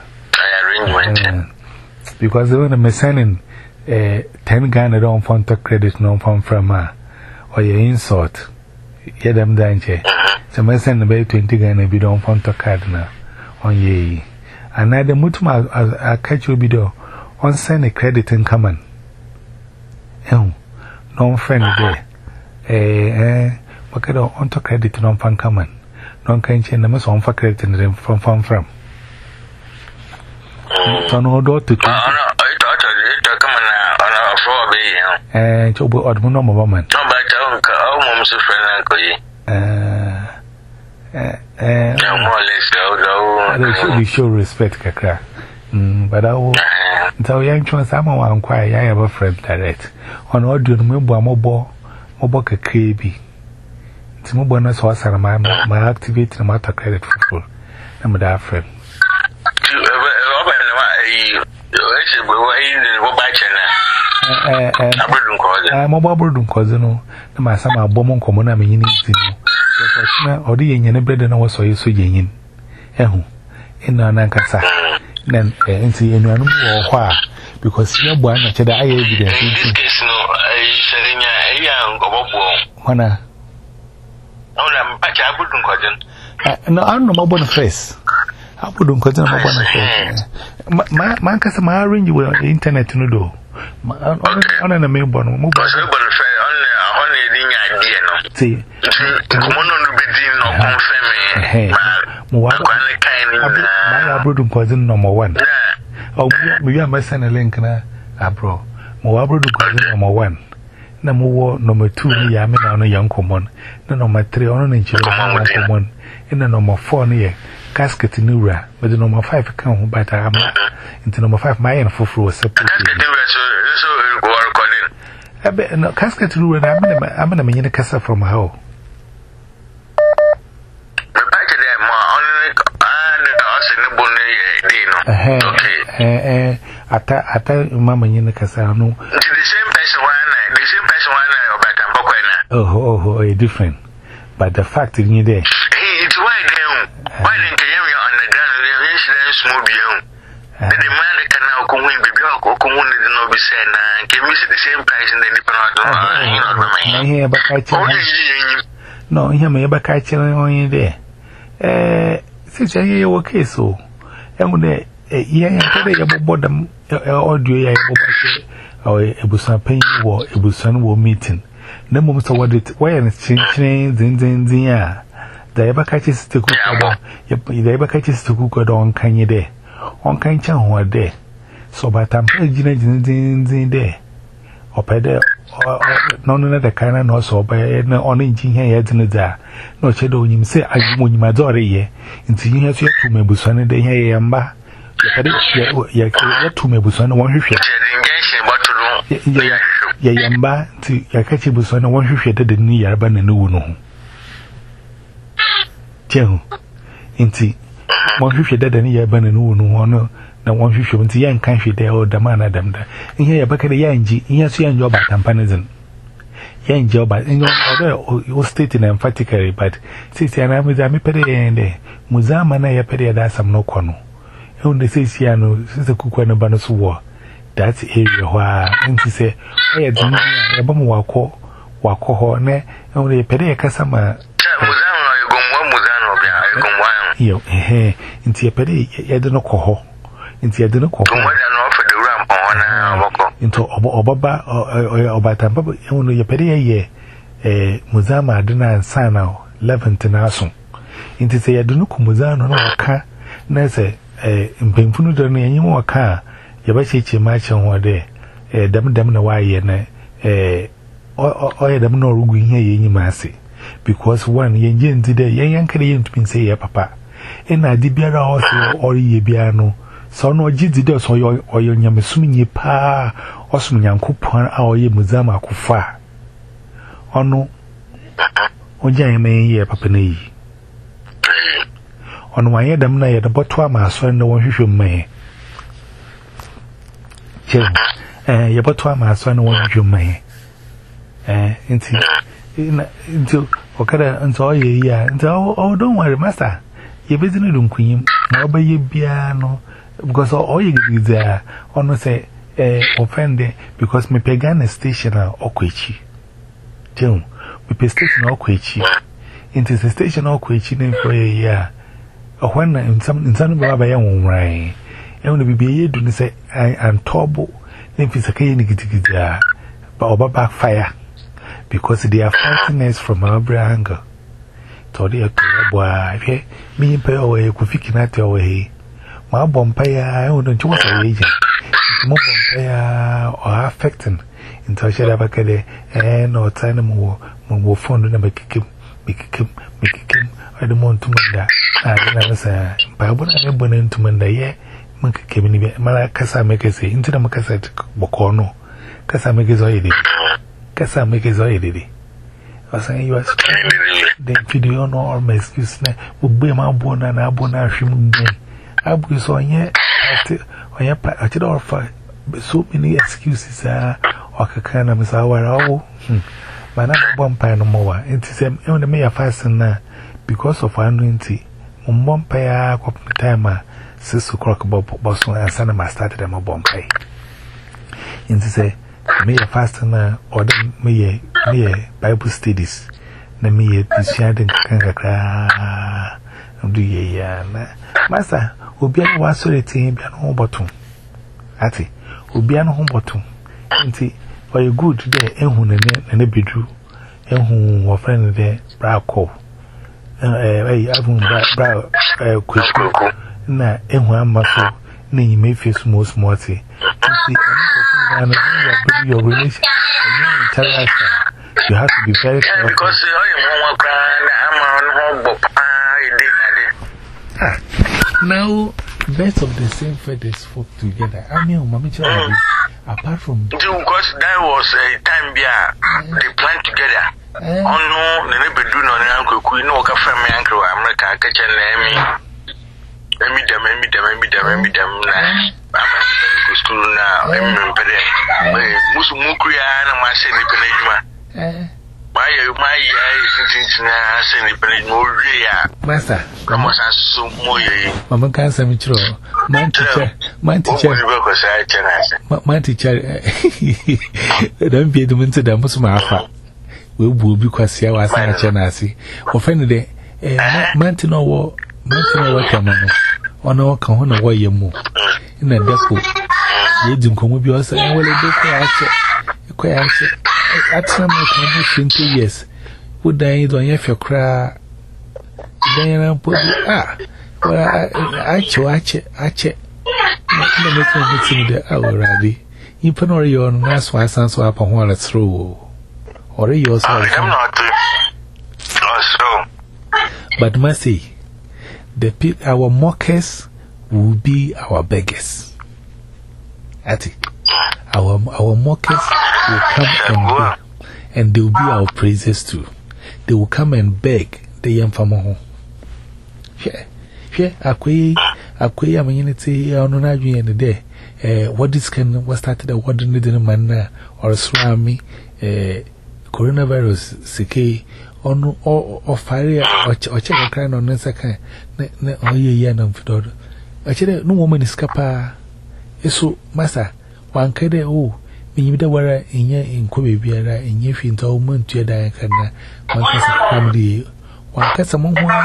Because they want to sending ten Ghana don't fund to credit no fund from her or your insult. Yeah, them danger. So, I send about twenty Ghana be don't fund to card now on ye. And now the Mutuma I catch you be do on send a credit and come on. No friend there. Eh, eh, okay on to credit non fan common non kan chen na so on for credit and from from from so no do to no no I thought it come na for be eh chobo odmu no mo man no ba ta nka o mo so friend ko yi eh eh eh no more less go they should show respect kakra mm but I will so young chon sama wa nkwai ya ya friend direct on audio no mebo amobo mobo kakra bi ti mo bona so asara ma ma activate na mata credit for na me da friend eh eh abudun koze eh mo abudun koze no na ma sama abom nkomo na me nyini ti no so na odi yenye brede na wo so yeso yenyin ehu ina na nkasa then nti enuanu wo ho a because ye bo na cheda aye evidence nti case no ai serinya iya ngobobo wana ona mpacha abudun koze no anu mo bon face abudun koze na mo bon face ma ma nkasa ma arrange with the internet no do ona na me bon mo bon so bon fe ona ona edinya die no ti mo no no be din no confirm mo wa ma abudun koze number one oh me ya masana link na abro mo wa abudun koze number one na mo wo number two ni ya me na no yankomon na number three ono na nchiro na yankomon ina number four ni ye casket ni ura but the number five kan ho bata am into number five my en foforo separate casket ni ura so so go recording ebe no casket ni ura na am na am na me nyine kasa from how me pache dem ma on and us ni bonu ye di no okay eh eh ata ata mama nyine kasa no the same person one the same person one obata mbokwa na oh oh oh different but the fact is you there it's why them why them can you on the ground you should small be home the demand can now come in baby or come in the no be say na can miss the same price in the different you know na here ba ka chi no here me ba ka chi on there eh si che ye wo case o e mu de ye ye ko de ye bo dam audio ye bo ba che o ebusan pen wo ebusan wo meeting na mum so what it why and chin chin zin zin zin ya da yaba kachi stiku ko da yaba kachi stiku ko don kanye de on kan chan ho de so batam jina jin zin zin de opede no no na da kana no so ba na on njin he ya zin da no che do nyim se ajumo nyima dore ye nti yin ha so tu mebusan de he ya mba ya kade ya ya tu mebusan won hwehwe ya yamba ti ya kace bu so na won hwehwe da ni yarba na nu no jehu inti won hwehwe da ni yarba na nu no hono na won hwehwe inti yan kan hwede o da mana dam da in ya baka da yanji in ya so yanji oba tampanizin yanji oba in o state na emphatically but since ya na mu za mi pede yende mu za mana ya pede da sam no kono e unde sai siya no sai kukwa na bana so wo that area where nti se e din ya ba mu wako wako ho ne e pede ya kasa ma muzano yugomwa muzano bya yugomwa yo eh nti ya pede ya de no ko ho nti ya de no ko ho mwa no for the ramp ona oboko into obaba obata baba e ya pede ya ye eh muzama adina sana eleven tinaso nti se ya de no ko muzano no ka na se eh mpemfunu de no yanyi mo ka ya ba cheche ma chen ho de eh dam dam na waye na eh o ya dam na orugu ihe ye nyi ma ase because one ye nje ndi de ye yan kare ye ntumi se ye papa e na di biara ho se ori ye bia no so no gidi de so yo oyo nyamesum nyi pa osum nyankopon a oye muzama akufa ono oja ye me ye papa na yi ono wa ye dam na ye de boto ama so na won hwehwem me eh ye boto ama so na won hwehwem me eh nti nti okada nto ye ya nti oh don't worry master ye bezinu dunkunyim na obaye bia no because all you get there ono say eh offend because me pegana station okwechi tell me pe station okwechi into the station okwechi na for ye ya ohwana in some in some baba ya wonrai e wona bibie ye du ni say I am trouble na fi saka ye ni gidigida ba oba backfire because they are fighting us from our angle. Told you to boy, me pay away, Kufikinati away. My bompire, I wouldn't want to agent. More bompire or affecting into a shabakade and or time more, more fond and make him, make him, make him. I don't want to mend I never say, but I wouldn't have been to mend a year. Monkey came in Malacasa make us into the Macasset Bocono. Cassa make his oily. Cassa make his oily. I was saying you are the video no or my excuse will be my bone and I bone our human being. I will so yet on your part. I did offer so many excuses. Ah, or kind of Miss Hour. Oh, my number one pie no more. It is only me a fasten now because of one twenty. One pie, I got the timer. Six o'clock about Boston and Sanama started a mobile pay. And to say, me a fastener or me a Bible studies. Na me a Christian Kanga. Do ye, Master, Ubian was so a team and home bottom. Ati, Ubian home bottom. Inti, or you good there, and who and a bedroom, and who were friendly there, brow call. Eh, I have brow quick. Na ehwa maso na you may feel small smarty. Your relation, you have to be very careful. Because now, birds of the same feathers flock together. I mean, Mammy, apart from because that was a time yeah, they planned together. Oh no, the neighbor do not uncle Queen or Café Uncle America kitchen. Let me them, let me them, let me them, let me them. I'm going to school now. I'm in Pede. Musu Mukria and my Senny Penema. My, my, yes, now, Senny Penema. Master, come on, so more. Mamma can't say me true. My teacher, my teacher, my teacher. Don't be the winter that most of my alpha. We will be quite see our son, Chanasi. Or friend, eh, Mantino war. Mantino work on our can away your move. In a depot, you didn't come with yours and will be quite answer. At some time, two years. Would I don't have your cry? Then I put ah, well, I check, I check. Let me see the hour, Rabbi. You put all your nice white sons up on one through. Or yourself. But mercy. The pe our mockers will be our beggars. Ati, our our mockers will come and beg, and they will be our praisers too. They will come and beg the young family. Here, here, Akwe, Akwe, I'm in it. I don't know in the day. Eh, what this can what started a what didn't man or swami, eh, coronavirus, sick. On or fire or check a kind on the second. Oh, yeah, no, Fidor. Actually, no woman is capa. So, Master, one kede, oh, me the wearer in ye in Kobe Biara in ye fin to moon to your diacana. One case of family, one case among one.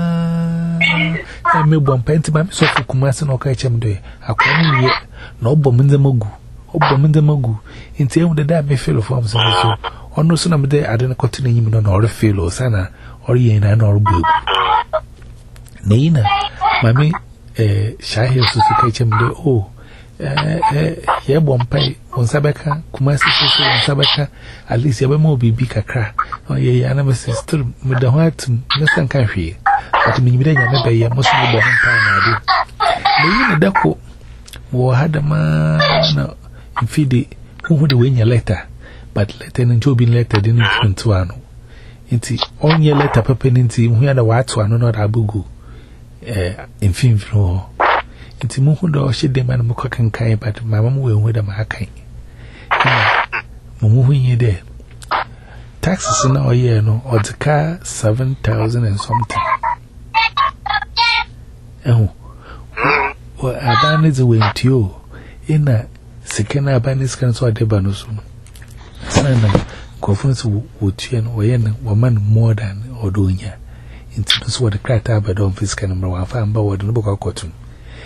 I may one pentimum so for Kumasan or Kachem day. I come yet, no bomb in the mogu, or bomb in the mogu. In tame the dam may fail of forms so. On no sooner day I didn't continue him on or a fellow, Sana, or ye and or blue. Nina, Mammy, eh, shy here to catch him the oh, eh, here one pay on Sabaka, Kumasi, on Sabaka, at least you have more be big a crack. Oh, yeah, I never still with the heart, Mister Caffey, but me, then you never be a most of the one time I do. The Daco war had a man in Fidi who would win your letter. But Lieutenant Jobin letter didn't print to one. Inti, on your letter, Papa Ninti, we had a white one, not Abugu, eh, in film floor. Inti Muhundo, she demand Mukak and Kai, but my mamma will with a marking. Mumu, ye there. Taxes in our year, no, or the car seven thousand and something. Oh, well, Aban is away to you. In a second, Aban is cancelled the Banusum. Sana conference would chain or yen woman more than or doing ya. Into this what the cracked up at office can number one fan board in the book of cotton.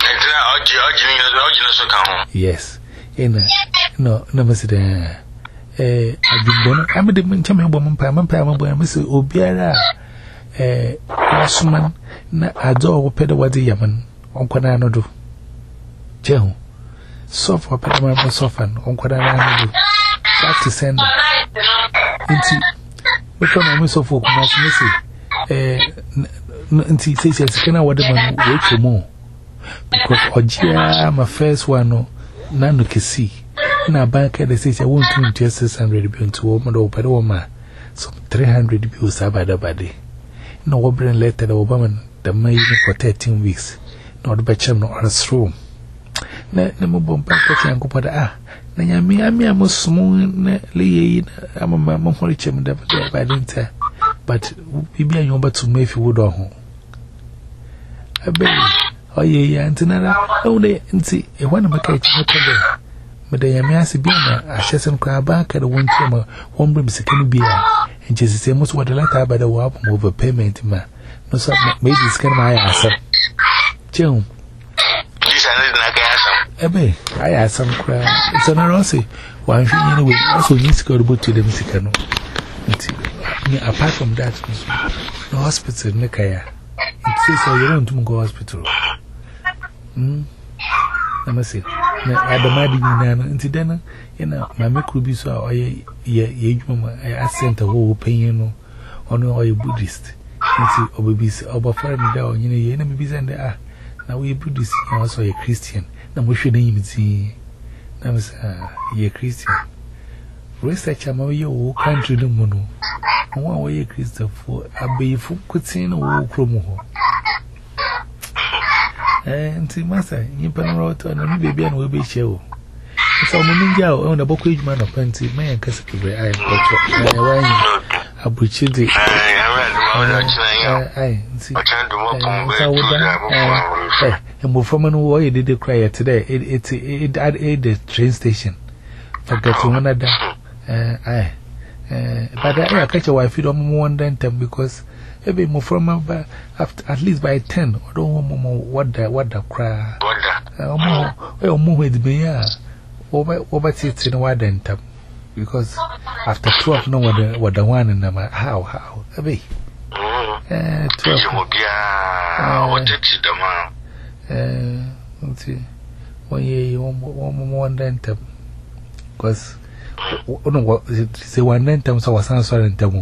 Yes, in a no, never said eh adubon am de ncha me bo mpa mpa am bo am se obiara eh asuman na ado wo pede wade yaman onkwana no do jehu sofa pede man bo sofa onkwana na no do back to send inti because my sofa ko ma se se eh inti say say kana wade man wo chomo because ojia my first one no na no kesi na bank they say I want to six hundred billion to woman or pede woman so three hundred bills abada bade no wo bring letter the Obama the may for thirteen weeks no the bechem no honest room na na mo bom pa ko yanko pada ah na nyame ami amosumu na leyi amama mo hori chem da ba dinta but bibi anyo ba to me fi wodo ho abe oye ya ntinara o de nti e wana maka chi maka mede nyame ase bi na ahyesen kwa ba ka de wonti ma wonbrim sikani bia nche sise muso wada lata ba da wa over payment ma no so maybe sikani ma ya asam cheum ebe aya asam kwa so na rosi wan hwi ni we also ni sikari bo to dem sikano nti apart from that no hospital ne kaya it says you don't to go hospital mm na say na adamadi ni na nti dena ina mama krubi so oye ye ye dwuma I center wo panyin no ono oye Buddhist nti obabi se obafara ni da onyine ye na mebi sende ah na we Buddhist na so ye Christian na mo hwe na yimti na me say ye Christian research am we wo country no mu no wo wo ye Christian for abeyifu kutin wo kromo ho eh nti masa nyipa no roto na mi bebi an we be shewo so mo ninja o na bokọ ejuma na panti me yan kasa kebre ai kocho na wa yin abuchide ai nti eh mo from no wo ye dede cry today it it at the train station forget one other eh ai eh but I catch a wife do mo wonder time because ebe mo from about at least by ten or don't mo what the what the cry omo omo we de be ya over over it no wada ntam because after twelve no what the what the one in my how how ebe eh twelve mo bia what it the man eh nti one ye one mo wonder ntam because ono what say one ntam so wasan so ntam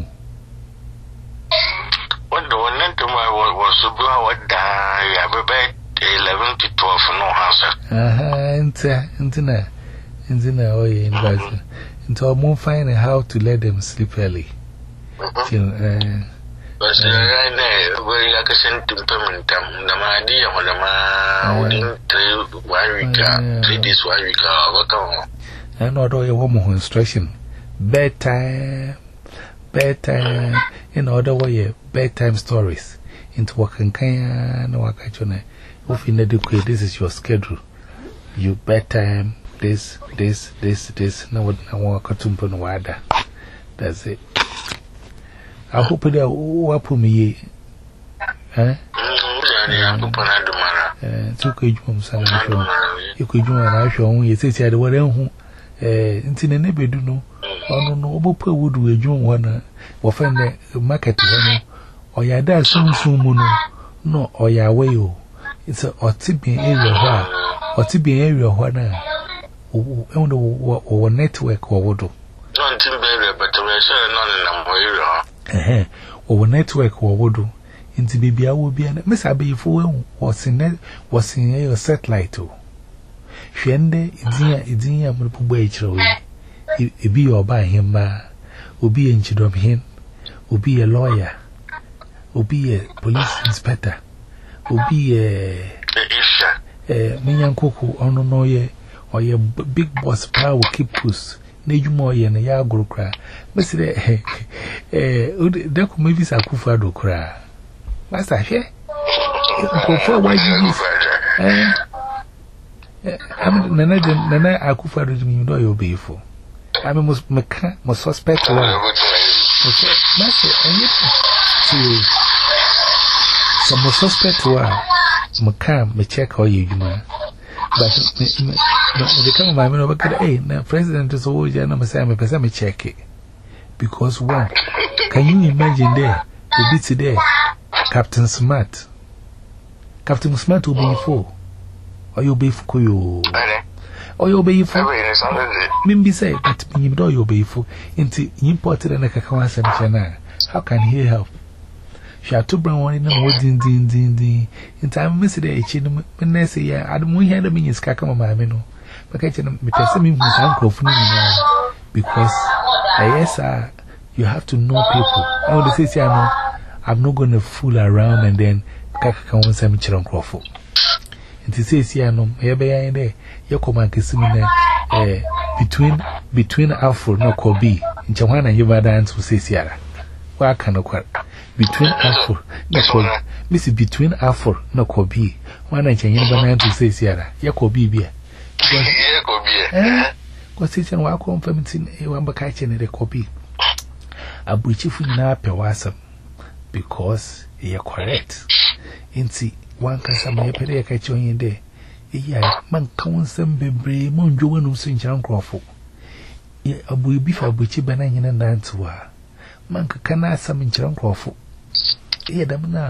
eleven to twelve no answer. Aha, enta, entina, entina, oh yeah, in until I'm finding how to let them sleep early. You know, uh, but right now, we like a sentiment, the idea of the man within three one week, three days, one week, welcome. I know, though, a woman who instruction bedtime, bedtime, in other way, bedtime stories into working kind of work actually. If you need to create, this is your schedule. You bedtime, this, this, this, this. Now, I want to come to the that's it. I hope that what put me, eh? So, could you come, son? You could do an actual you say, I don't know, eh, until the neighbor do know. Oh, no, no, but put wood with you one or find the market or your dad soon soon, no, or your way. It's a Otibian area where Otibian area where now or network or what do not area, but the area or network or what do into baby. I will be an Miss Abbey for was in it was in a satellite too. Shende, Idia, Idia, Mubuachro. It be or by him, ma, will be in Chidom him, will be a lawyer, will be a police inspector. Obi eh eh minyan koko ono no ye or ye big boss power keep puss na edwuma ye na ya agro kra mesire eh eh da ko maybe sa kufa do kra master hwe ko for why you eh am na na na na akufa do mi do yo be fo am mo meka mo suspect one master and to some suspect wa maka me check how you juma they come my man over hey, now president is always a number seven percent me check it. Because one, can you imagine there will be today Captain Smart? Captain Smart will be for, or you'll be for you, or you'll be for maybe say, but you know you'll be for into imported and a cacao channel. How can he help? She had two brown one in the woods, din din din. In time, Miss Day, when they say, yeah, I don't want to hear the means cacao, my mino. But I can be testing me with uncle for me now because, yes, uh, you have to know people. I want to say, I know, I'm not going to fool around and then cacao and some children crowful. And to say, see, I know, here be I there, your command is similar between between Alpha no Kobe, in Chawana, you were dance to say, Sierra. Why can I quite between Alpha no Kobe, Miss between Alpha no Kobe, one and China banana to say, Sierra, Yakobi beer. What's it and walk home from it in a one catching in the copy? A breach if we now pay wasam because you're correct. In see, one can some a pay catch on your day. Yeah, man counts them be brave, mon Joan of Saint John Crawford. Yeah, a boy beef a breachy banana and dance to her. Man can ask some in John Crawford. Yeah, damn now.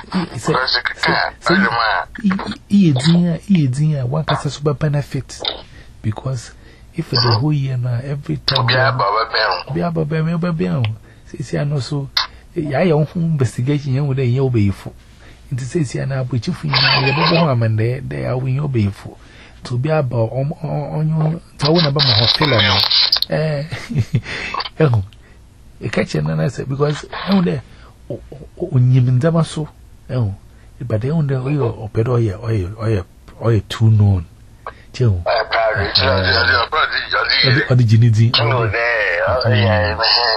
E dear, e dear, one can super benefit because if the whole year now, every time, be a baby, be see, I know so. I own investigation young with a yo be for. It says, I now, which you feel, and there, they are when you'll be for. To be about on your town about my hospital. Eh, oh, a catcher, and I said, because I'm there. When you mean Damaso, oh, but they own the oil or pedoya oil, oil, oil too known. Chill. Or the Ginny. Oh, there,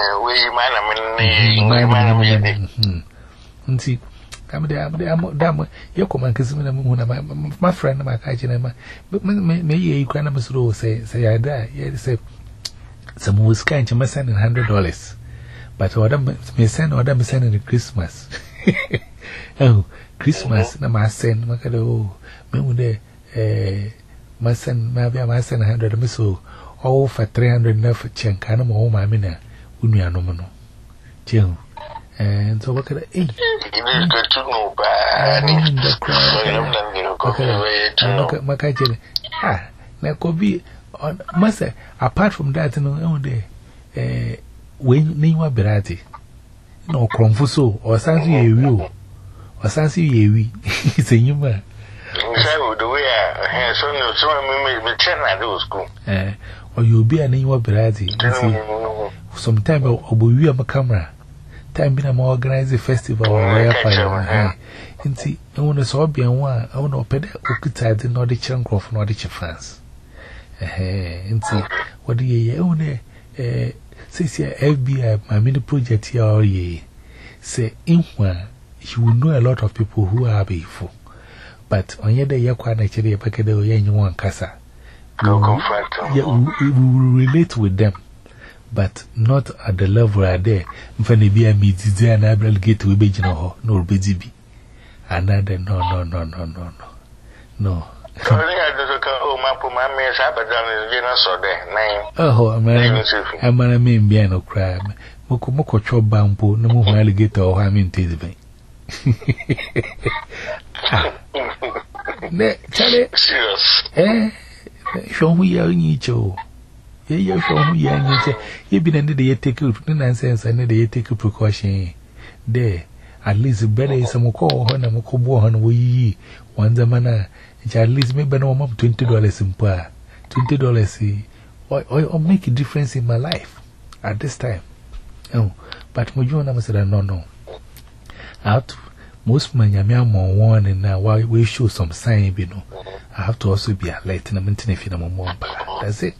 we see, I'm there, I'm damn, your command is my friend, my kitchen, but may you can have a say, say, I die. Yes, say, some was kind to my son in hundred dollars. But order may send order me sending the Christmas. Oh, Christmas, no, my son, my cado, me would eh, my son, maybe my son a hundred of so all for three hundred enough for Chen Canam, oh, my mina, would me a nominal. Jill, and so what could I eat? Good to know, but my kitchen. Ah, now could be on Master, apart from that, no, day, eh. When you are berati, no cromfuso, or sans you, or sans you, it's a human. The way I so no, so me ten at those school. Eh, or you'll be an you are berati. Sometime or we have a camera. Time been a more organized festival or where fire. And see, I want to saw be a one, I want to pay the occupied in Nordic Chancroft, Nordic France. Eh, and see, what do you own eh? Says here F B I, my mini project here all year. Say in one, you will know a lot of people who are before. But on your day, you're quite actually a packet of one casa. We will relate with them, but not at the level are there. If any be a meet, and I will get to a big no, no, busy. Another no, no, no, no, no, no. No. Oh, I'm a man being no crime. Moko moko chop bambo, no more alligator or ham in Tisby. Charlie, eh? Show me your nicho. You show me your nicho. You've been under the take nonsense and the take precaution. There, at least better some call on a mokobo on we one the manner. At least maybe no more twenty dollars in per twenty dollars or or make a difference in my life at this time. Oh, but Mujuna said, no, no. Out most my yamia more one and now why we show some sign, you know. I have to also be alert in a minute if you know more. That's it.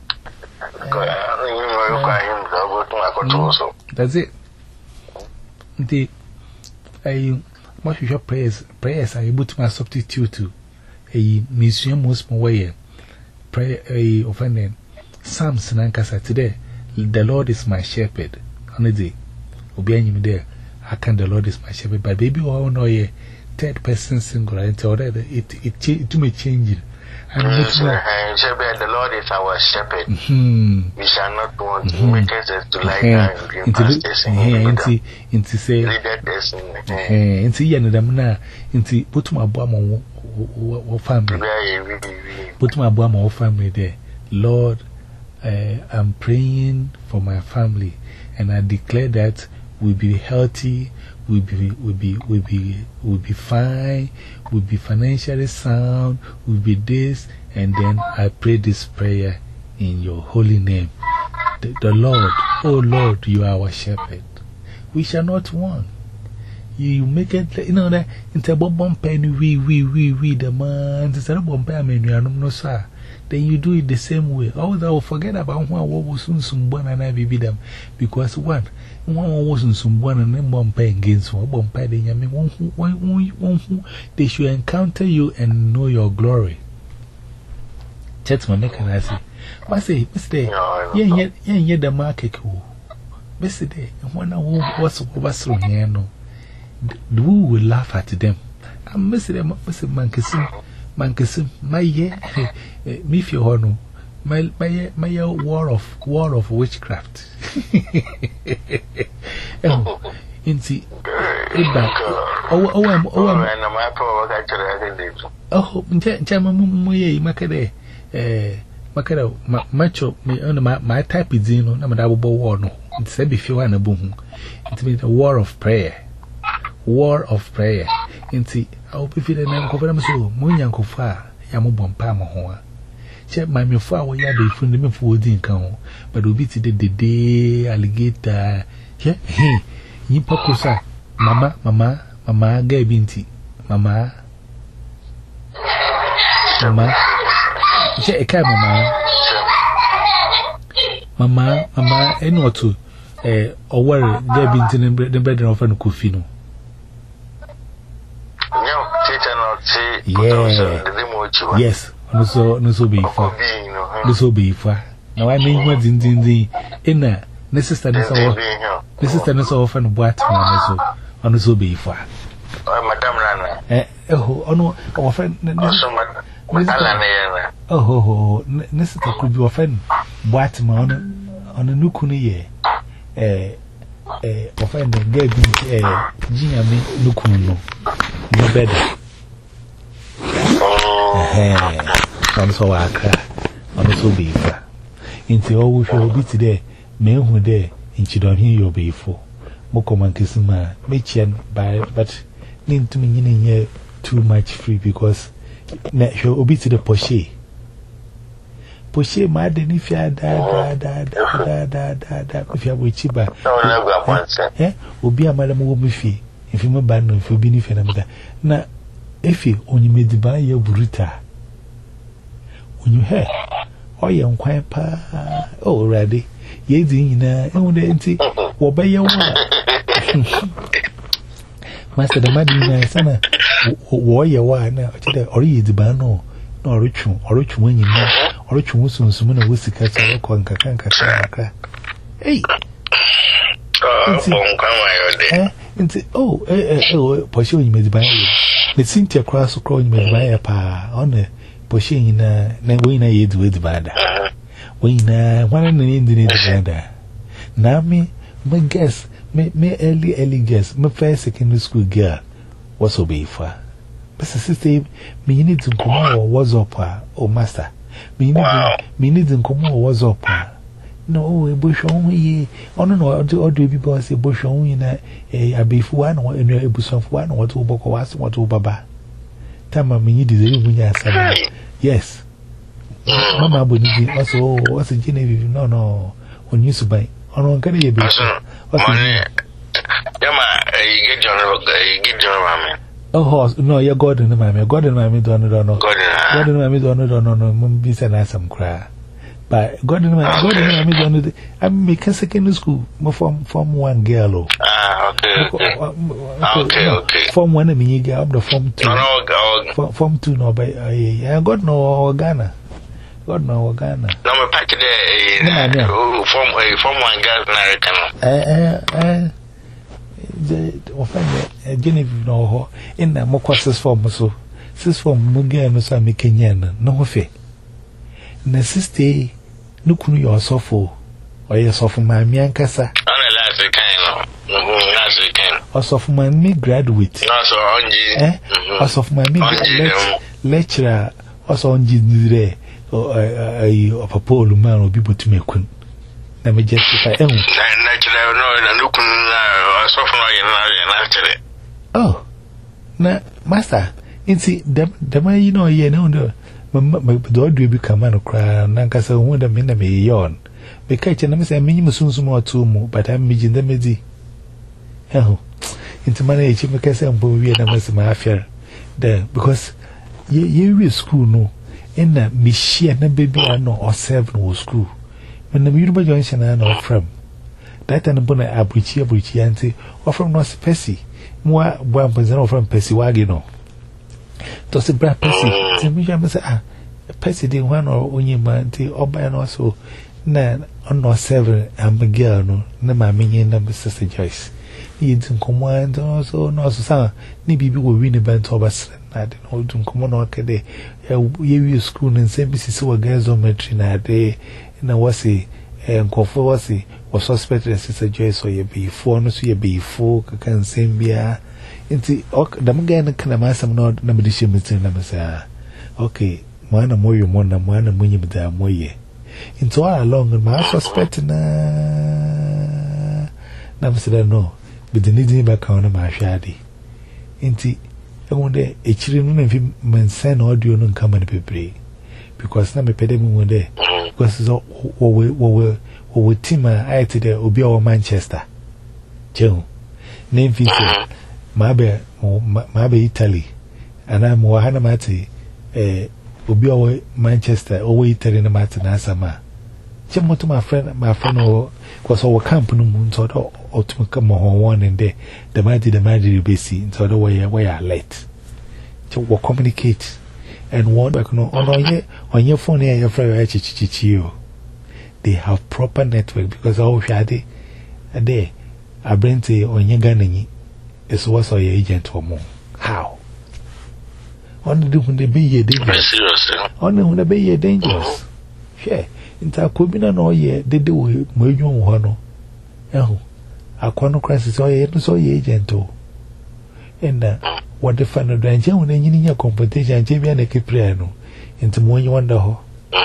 That's it. The I must your prayers, prayers are able to my substitute to. A museum most more way. Pray a offending Psalms Nankasa today. The Lord is my shepherd. On the day, obeying me there. I can the Lord is my shepherd. But baby, oh no, ye third person singular. It it it may change it. The Lord is our shepherd. We shall not want to make us to lie down in green pastures. Into say, into Yanadamna, into put my bomb or family. Put my bomb or family there. Lord, uh, I'm praying for my family, and I declare that we'll be healthy, we'll be, we'll be, we'll be, we'll be fine, we'll be financially sound, we'll be this, and then I pray this prayer in your holy name. The, the Lord, oh Lord, you are our shepherd. We shall not want. You make it, you know, that into a bomb pen, we, we, we, we, the man, it's a bomb pen, you are no, sir. Then you do it the same way. Although I will forget about one was soon some one and I be them. Because one, one wasn't some one and then one pay against one, one pay the yammy, one who, one who, they should encounter you and know your glory. Chat my make and I say, but say, Mister Yeah, yeah, yeah, yeah, the market. Mister Day, and one I was was through here, no. The woo will laugh at them. I miss them, Mister Mancasim. Mancasim, my year, me if you honor, my, my, my war of, war of witchcraft. Oh, inti, Eba, oh, oh, I'm, oh, oh, Jama Muye, Macade, eh, Macado, macho, me on my type is in on a double war, no, it's a before and a boom. It means a war of prayer. War of prayer. Inti, I'll be feeling a cover so, Munyanko far, Yamobon Pamahoa. Check my me far away, they found them for the income, but will be the day alligator. Hey, Yipacosa, Mama, Mama, Mama, Gay Binti, Mama, Mama, check a car, Mama, Mama, Mama, and what to, eh, or worry, Gay Binti and the bed of an Kufino. Yeah, yes, no so, no so be for, no so be for. Now I mean, what's in the inner necessary, necessary, so often what so, on so be for. Madame Lana, eh, oh, no, often, oh, necessary could be often what man on a new cunny, eh, eh, often the gay, eh, Gina me, Nukuno, no better. I'm so I cry. I'm so big. Into all we shall be today, men who there, and you don't hear your before. Mokoman Kissima, Mitchan, by but need to mean in here too much free because net shall be to the Poche. Poche, mad and if you are da da da da da da da, if you are with Chiba, eh, will be a madam will be fee. If you ban, if you be if you now. If you only made the buy your burrita when you hear, oh, young quiet pa, oh, ready, ye ding, and the empty, or by your Master the Madina, son, warrior, why now, or ye the bano, nor rich, or rich when you know, or rich Muslim, someone a whiskey cats or conca. Hey, oh, eh, oh, pursuing me the buy. The Cynthia cross crawling me by a pa on a pushing in a Nawina yet with bad. When one in the Indian bad. Now, me, my guess, me, me early, early guess, my first secondary school girl was so be for. But sister, me need to come or was up, oh, master. Me need to come or was up. No, a bush only ye. Oh, no, or do you boss a bush only in a beef one or in a bush of one or two bocos, what to Baba. Tama me need the yes. Mamma would be also what's a Genevieve? No, no, on you to buy. On one can you be? Yama, you get John, oh, no, you're God in the mammy, God in my mid on the no, God in my mid on the no, no, be an awesome cry. But God in my God in my mid on the I'm making secondary school from from one girl. Ah, okay, okay, okay. From one of me, girl, the form two, form two, no, by I got no Ghana. God no Ghana. No, my patch there, from from one girl, American. Eh, eh, the offender, Genevieve, no, in the more courses form so. sis for Muga no so make Kenyan no fe na sister no kunu yo sofo or your sofo ma mi ankasa on the last weekend no last weekend or sofo ma mi graduate no so onji eh or sofo ma mi lecturer also onji dire o ai o papa oluman obi botume kun na me justify eh na lecturer no no kunu na sofo ma yen na lecturer oh na master inti dem dem you know ye no no me do do bi kama no kra na nkasa hu da me na me yon me ka che na me say me nyim sunsun o to mu but am me jinda me di eh inti mana e chi me ka say mbo wi na me se ma afia there because ye ye we school no in na me share na baby ano or serve no school when na me Yoruba junction na no from that and bona abuchi abuchi anti or from no speci moi boa mpanzana from pesi wage no to se bra pesi ti mi jam say ah pesi dey one or onye man ti oba no so na on serve am girl no na ma menye na sister Joyce ni tin komo and so no so sa ni bibi wo wi ne bent obas na de no dun komo no kede ye wi school na se bi sisi wa gazometry na de na wasi nkofo wasi was suspected sister Joyce so ye be four no so ye be four ka nsem bia inti ok dam ga na kana masam no na me dishi mitin na masa okay mwana moyo mwana mwana munyi mda moye into all along ma suspect na na msida no be the need ba ka na ma hwade inti emunde echiri no na fi mensen audio no nkama ne pebre because na me pede mu wonde because so wo wo wo wo team I to the obi o Manchester jehu name feature ma be ma be Italy ana mo hana mate eh obi o Manchester o we Italy na mate na sama che moto my friend my friend o because o camp no mu nto do o tum ka mo ho one and there the mate the mate be see nto do we we alert che we communicate and one back no on on on your phone here your friend e chichichi o they have proper network because all shade a day I bring to onye ganani is what's your agent for more how on the when they be ye dangerous on when they be ye dangerous yeah inta kobina no ye de de wo moedwon ho no eho akono crisis o ye no so ye agent o and what the final danger when nyini nya competition je bia na kepre no inta mo onye wonder ho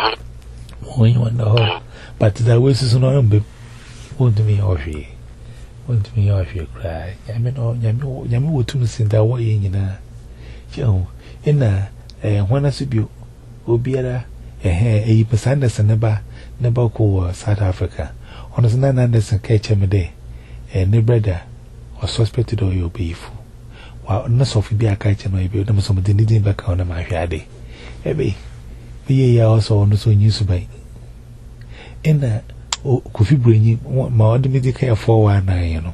mo onye wonder ho but that was is no mbe won't me ohwe won't me ohwe cry yami no yami yami wotu sinda wo ye nyina jehu ina eh hwana sibio obiara eh eh yi pesanda sanaba neba ko South Africa ono sina na Anderson ka chemede eh ne brother was suspected o yobifu wa na sofi bia ka cheno ibe na so mede ni ba ka ona ma hwe ade ebe ye ya also ono so nyisu bai ina Kofi Brenyi ma odi medical ya four one nine you know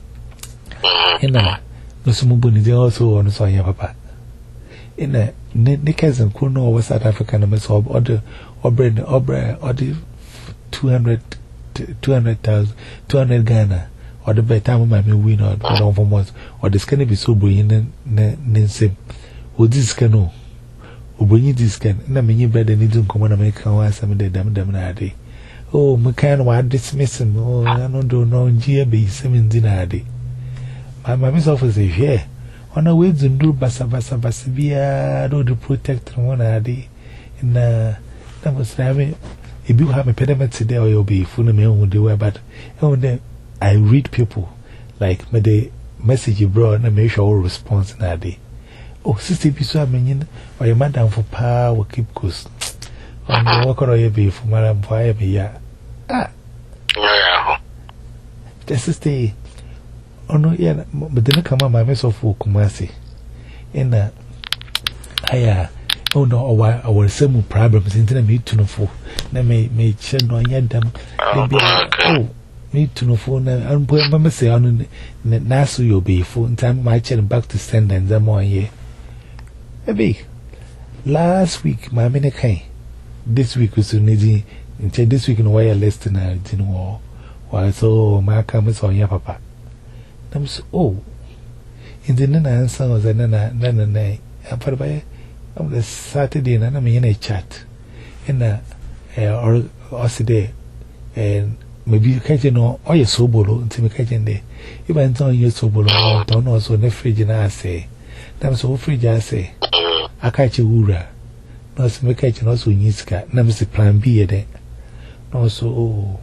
ina no so mbo ni dey also on so ya papa ina ne cousin ko no was South Africa na so order obre obre odi two hundred two hundred thousand two hundred Ghana or the better ma me win or no for months or this can be so Brenyi ne ne nsem o this can no Brenyi this can na me nyi brother ni dun komo na me kan wa asem de dam dam na ade oh me kan wa dismiss him oh I no do no ngie be seven dinade my mama is office here on a way to do basa basa basa bia do the protect one ade na na was having if you have a pediment today or you'll be full of me on the way but oh then I read people like me the message you brought and make sure response na ade oh sister be so amenyin or your madam for power keep course on the walk or you be for madam for I be ya ah yeah the sister oh no yeah but then come on my mess of Kumasi in a aya oh no our our same problems in me to no for na me me che no anya dam oh me to no for na an boy mama say on na so you be for time my check back to send and them on here maybe last week my mini kai this week was needing until this week in wire list na tin wo wa so ma ka me so ya papa nam so oh in the na answer was na na na na na for by on the Saturday and I'm in a chat in a or also there and maybe you catch no or your sobolo until me catching there. If I don't use sobolo, don't also the fridge and I say, that's so fridge I say, I catch a ura. No, so me catching also in Yiska, Nam's plan B there. No, so oh,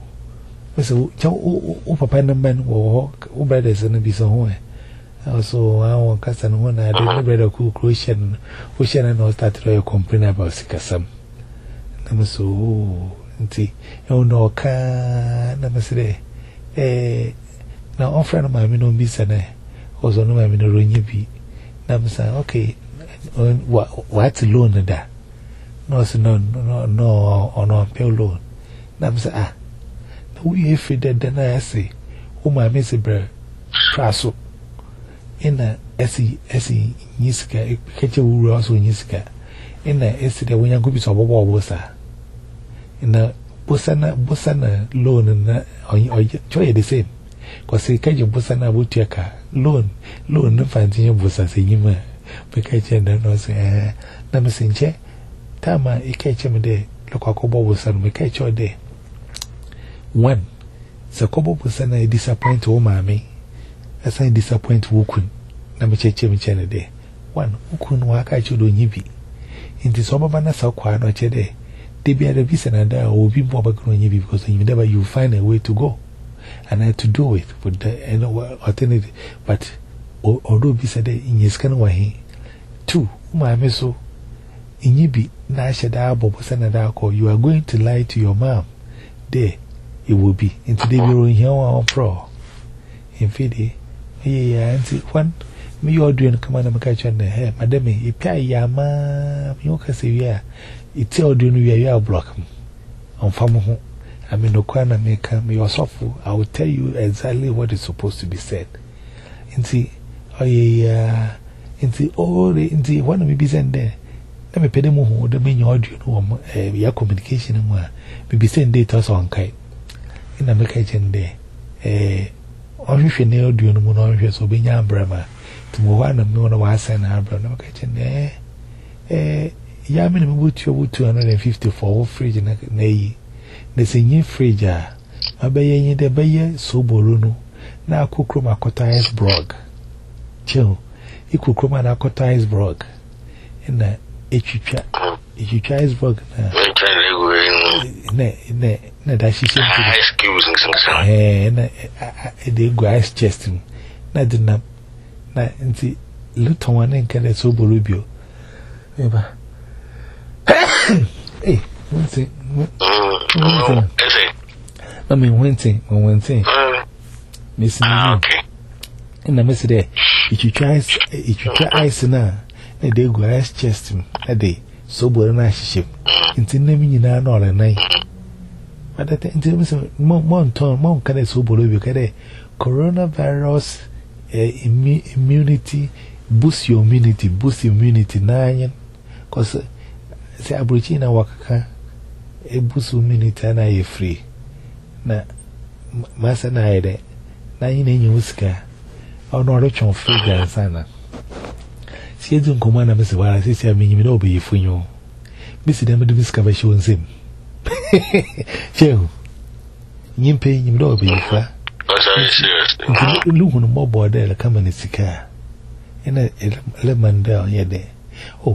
so oh, papa and man or brothers and be somewhere. Also, I want cousin one I didn't read a cool Christian, which I know started to complain about Sikasam. Nam so, see, you know, can Namasre. Eh, now, on friend of my minimum business, also no, my minimum be. Namasa, okay, what's a loan that? No, no, no, no, or no, pay loan. Namasa, ah, we if it then I say, oh, my Miss Brer, Trasso. In a Essie, Essie, Niska, catch a wool also in Niska. In a Essie, the when you go to a wall was a. In a Bosana, Bosana loan and or try the same. Because they catch your Bosana would your car. Loan, loan, no fancy your Bosa saying, ma. Because you don't know, say, Namasinche. Tama, you catch him a day. Look, a cobo was on me catch your day. One, so cobo was an I disappoint oh, mammy. As I disappoint Wukun, Namache me channel day. One, Wukun waka chudo yibi. In the Sobabana Sakwa no chede, they be at a visit and there will be Boba Grunibi because you never you find a way to go. And I had to do it with the alternative. But although Bisa de in Yeskanwahi, two, my meso, in Yibi, Nashada Bobosanadako, you are going to lie to your mom. There, it will be. Into the bureau in here on pro. In Fide. Yeah, and see one. Me you doing come on and catch on the hair, madam. You pay yama. You can say, yeah, it's all doing we are block on farm. I mean, no corner make me yourself. I will tell you exactly what is supposed to be said. And see, oh, yeah, and see, oh, and see, one of me be sent there. Let me pay them who the main audio, your communication, and maybe send data on kite in a mechanic there. Eh. If you know, do you know, so be young brother to move on and know what's an arbor. No catching there. Eh, Yamin would you two hundred fifty for fridge and a nay. The same fridge. A bay in the bay, so boruno. Now Kukroma Cotais Brog. Chill. You could come and Cotais Brog. In the H. Brog. Ne, ne, ne, that she said, excuse me, eh, they go ice chesting. Na didn't na, and see, little one and can so borubio. Eba. Eh, one thing, I mean, one thing, one thing, Miss Okay. And I miss there. If you try, if you try ice now, they go ice chesting a day. So born ship. Into naming in an hour and night. But that intimacy, Monton, Mount Cadet so borobio, coronavirus immunity, boost your immunity, boost immunity nine. Because say Aborigina Waka, a boost immunity and I free. Na Massa Naide, nine in Yuska, or no rich on figure and sana. See, you don't command Miss Wallace, I say, I mean, you know, be if we know. Miss Demon discover she wants him. Joe, you pay him, no, be if I. Look on a more border, come and it's a car. And a lemon down here there. Oh,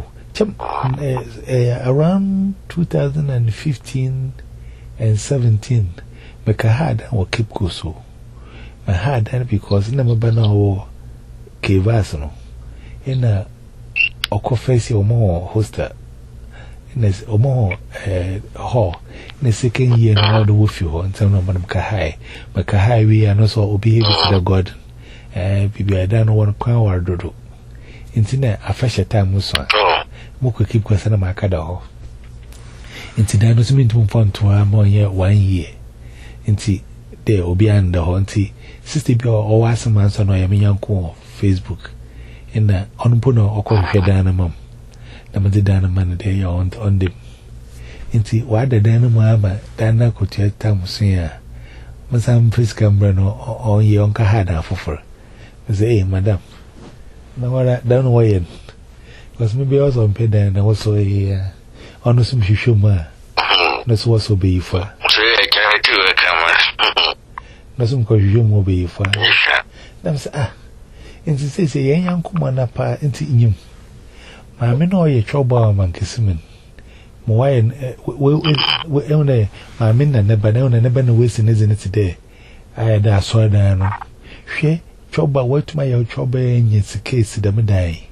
around two thousand fifteen and seventeen, make a hard or keep Koso. My hard and because never been our cave arsenal. In a or confess or more hoster in this or more hall in the second year now the wolf you and some of Madame Kahai, but Kahai we are not so obedient to the God and people I don't want to call our dodo. Into a fresh time was one. Moka keep questioning my caddo. Into that doesn't mean to fund to our more year one year. Into there will be under haunty sister be or ask some answer no young uncle Facebook. In the unpono or call your dynamum. Namadi dynaman there you on on them. Inti why the dynama dana could tell Tamusia. Masam Priscambrano or Yonka had a fuffer. Say, madam. No, I don't know why. Because maybe also on pay and also a on some shuma. That's what's so be for. So I can't do a camera. No, some cause you will be for. That's ah. And she says, a young woman up into him. Mammy, no, your trouble among Kissimin. Why, we only my men and never know, and never know wasting isn't it today. I had a sword down. She trouble what my old trouble in its case, the midday.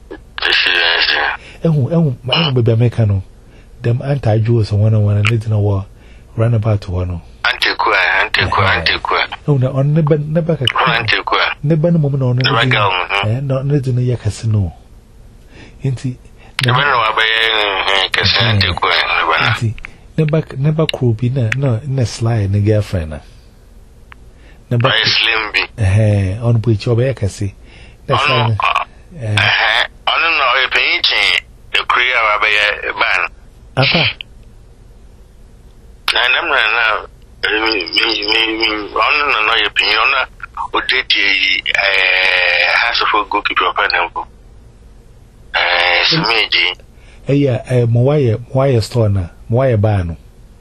Oh, my baby mecano. Them anti Jews on one on one and little no war run about one. Antiqua, antiqua, antiqua. Oh, no, on never, never, antiqua. Never no moment on the not letting a casino. Inti, never never, never could be no, in a slide and a girlfriend. Never slim be. Eh, on which your back, I see. That's all. I don't know if anything the Korea ban. Apa? I'm not now your opinion or did a house of good people of pineapple. Eh, yeah, a Moya, Moya Storna, Moya Bano.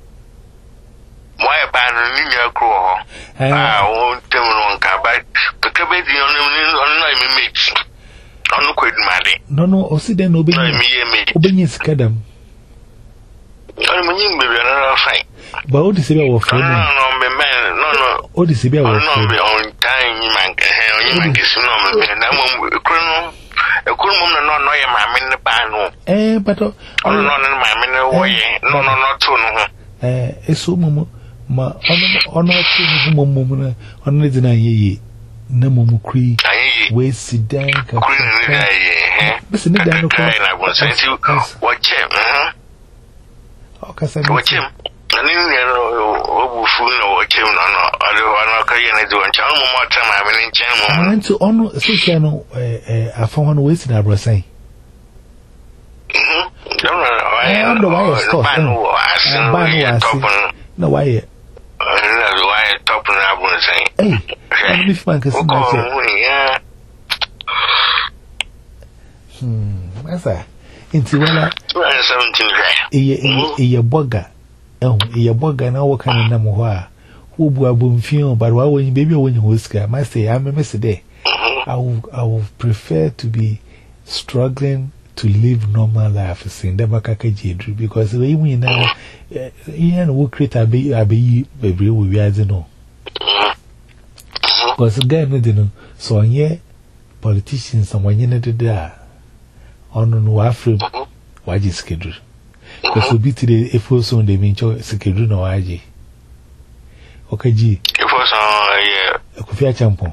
Moya Bano in your crew. I won't tell one car back, but the baby on my mix. On quit money. No, no, or see them obey me, obey Skadam. I'm a new baby, another fight. But what is about for me? No, no, man, no, no. What is about on time? You might get no, I'm a criminal. A cool woman, no, no, your mamma in the pan. Eh, but oh, no, no, my man, away. No, no, not two. Eh, a sumo, ma, on not two moment, on the deny ye. No more cree, wait, sit down, listen, I will send you watch him, huh? Watch him. And in the fool, no, watch him, no, no, I don't do a child more time. I'm in channel. I went to honor a channel. I found one wasted. I was saying, I don't know why I stop. No, why? Why top and I was saying, hey, I'm if man can see myself. Hmm, what's that? Into one seventeen. A bugger. Oh, a bugger now. What kind of number? Who will boom feel, but why when you baby when you whisker, I say, I'm a mess today. I will, I will prefer to be struggling to live normal life, saying the Bakaka because we now, Ian will create a baby, a baby, baby, we are the no. Because again, you know, so on ye politicians, someone you know, there on no Afro, why you schedule? Because we beat today, if also they mean schedule no I G. Okay, G. If also, yeah, a coffee champion.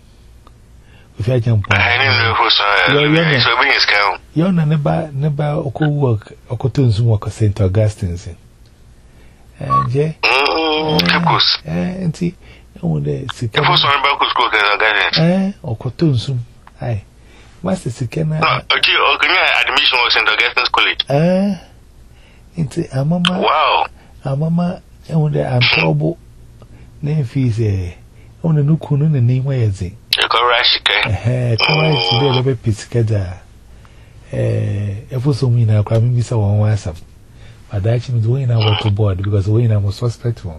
If I jump, I didn't know who's so being scale. You're never, never, or work, or cottons work, Saint Augustine's. And yeah, and see, oh, the sick was on Baku School, eh, or cottons. Aye, Master Sikena, admission was Saint Augustine's College. Eh, it's a mamma, wow, a mamma, and the untrouble name fees, eh, on the new Kunun and name where is it? Eh, Courage today, a bit piscada. Eh, if was so mean, I'll come in so on WhatsApp. But actually, doing our to board because we are most suspectful.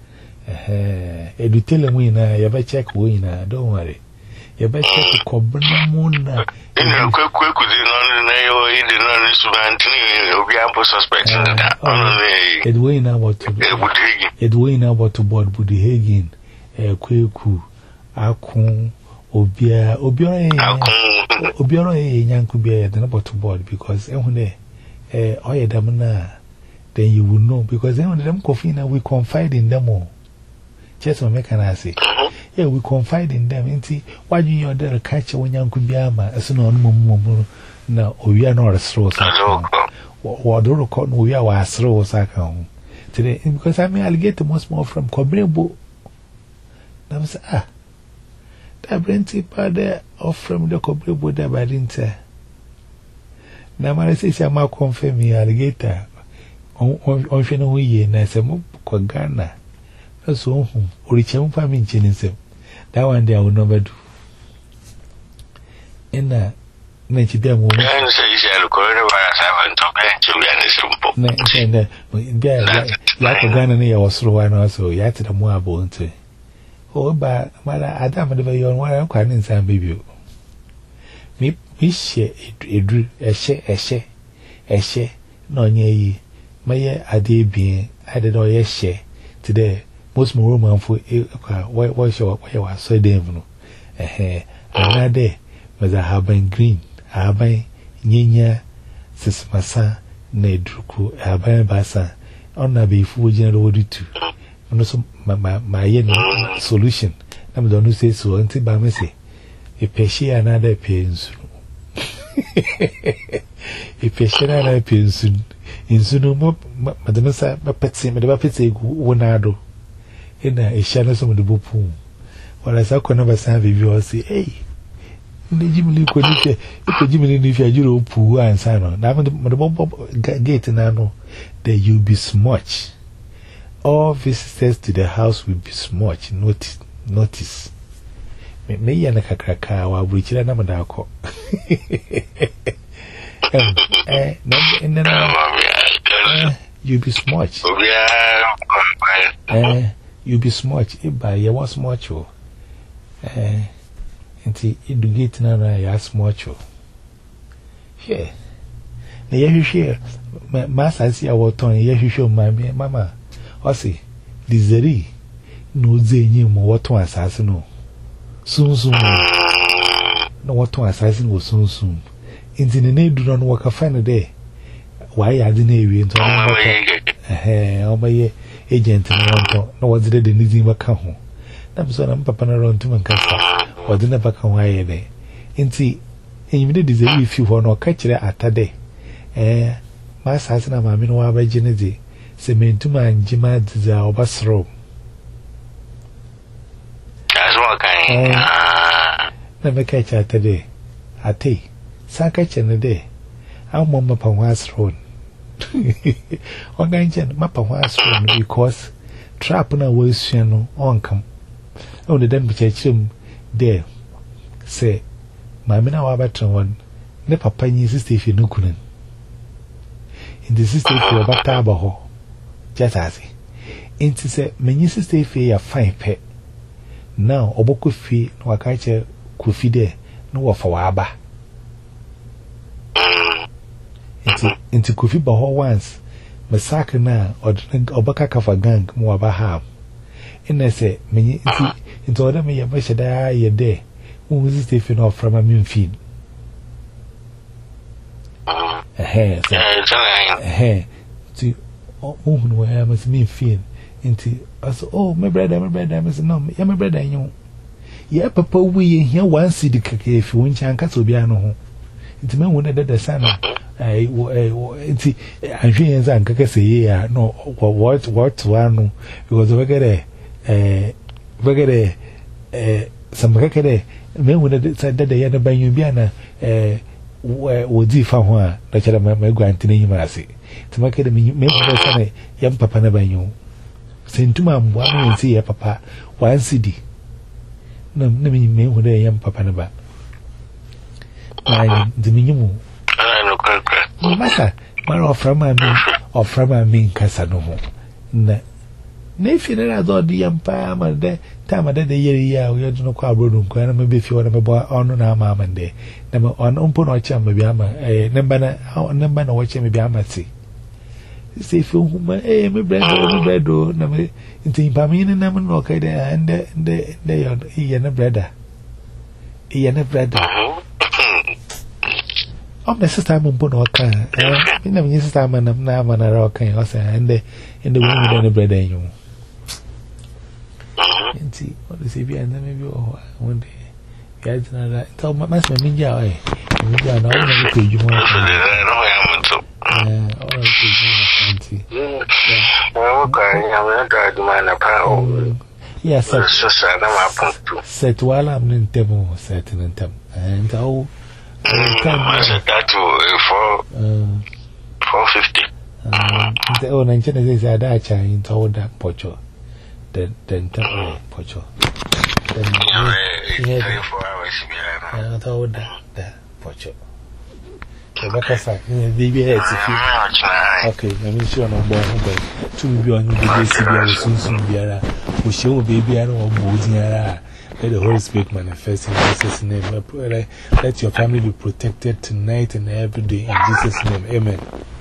Eh, if you tell me, you better check winner, don't worry. You better check the Cobra Moon. In a quick, quick, with the non in the non instrument, we are suspecting that. It way now what to it way now what to board Buddy Hagen, a quick, Akun. Obia, Obia, Obia, Yankubia, the number to board because when they, eh, oh, yeah, damna, then you will know because then when them coffee now we confide in them all. Just what can I say? Yeah, we confide in them. And see, why do you there catch when Yankubia, as no one now, we are not a straw. What do you call we are a straw sack today? Because I mean, I'll get the most more from Cobrebo. Now, ah. I plenty there off from the Cobra Buddha by Dinter. Now, I say, I'm a confirm me alligator on Fenway, and I said, Quagana. That's all, or each own family chinning. That one day I will never do. And uh, Nancy Demo, I say, coronavirus haven't talked to me and it's simple. Ne, ne, ya ko Ghana ne ya wasoro wa na so ya ti da mu abo nti. O ba mara Adam de be yon wa kwa ne nsan bebio. Mi mi hye edru ehye ehye ehye na onye yi. Maye ade bien ade do ye hye today most more roman for kwa wa show wa wa so dem no. Eh another was a haban green, haban nyenya sismasa na edruku haban basa on na be fu general wodi tu no so ma ma ye no solution na me don't say so anti ba me say e peshi another pensu e peshi another pensu insu no mo madame sa ba petse me de ba petse gu wonado ina e sha no so mo de bopu wala sa ko na ba sa bibi o say hey ne jimili ko ni ke ko jimili ni fi ajuro pu ansa no na mo de bobo gate na no there you be smudge. All visitors to the house will be smudge. Notice notice me me ya na kakraka wa buchira na madako eh eh na na you be smudge eh you be smudge e ba ye was smudge o eh enti edugate na na ya smudge o here na ye hwehwe ma asasi a woton ye hwehwe mama mama o si dizeri no zenyi mo woton asasi no sunsun no woton asasi no sunsun enti ne na eduro no waka fa ne de why ya di na ewie nto na woton eh o maye agent no wonto no wozide de nizi baka ho na biso na papa na ron tuma nkasa wodina baka ho aye de enti enyimde dizeri fi ho no ka kire atade eh ma asasi na ma mi no wa ba gine de sementuma anjima diza obasro azwa kai na me ka cha atade ate saka chene de ammo ma pa wasro organization mapa wasro because trap na we suano on come o de dem bichachim de say ma me na wa batron won ne papa nyi sister fi no kunen in the sister fi obata abaho just as it say me nyi sister fi ya fine pe now oboko fi no waka che kofi de no wo fa wa aba inti inti kofi ba ho once masaka na obaka kafa gang mo wa ba ha ina se me inti inti oda me ya ba sheda ye de wo sister fi no from a min fi eh eh ti oh no I must mean feel into us oh my brother my brother I must no yeah my brother you yeah papa we here one city keke if you want anka so bia no ho into me won the sana eh into anhwe yen za anka kese ye no what what one because we get eh we get eh some keke me won the said that the ban you bia na eh wo di fa ho a da kira ma guantine nyima ase timake de me me sana yam papa na banyo sentuma mbwa no nsi ya papa one cd na na me me ho de yam papa na ba ai de minyimu ah no kaka maka mara ofra ma mi ofra ma mi nkasa no ho na na fi na do di yam pa ma de ta ma de de yeri ya o yodo no kwa abrodu kwa na me be fi wona me bo onu na ama ama de na me on umpo no cha me bi ama eh namba na namba na wo cha me bi ama ti se fi huma eh me bredo me bredo na me nti pa mi ni na me no kai de ande de de yo iye na breda iye na breda om na sister mo bo no ka eh mi na mi sister ma na na ma na ro kan o se ande ande wo mi de breda yin nti o de se bi ande me bi o one day ya jina da to ma ma se mi ja eh mi ja na o na ko ju mo eh o na ko ju mo nti oh okay ya me da du ma na pa o yes sir so sa na ma puntu set wala am ntemo set ntem and how kan sa tatu for four fifty nte o na nche na ze ada cha into da pocho den den ta pocho den yeah three four hours bi na ta oda da pocho Okay, because I baby head to okay, I mean, sure, no more. To be on the baby, soon soon be a we show baby and all boozing. Let the Holy Spirit manifest in Jesus' name. Let your family be protected tonight and every day in Jesus' name. Amen.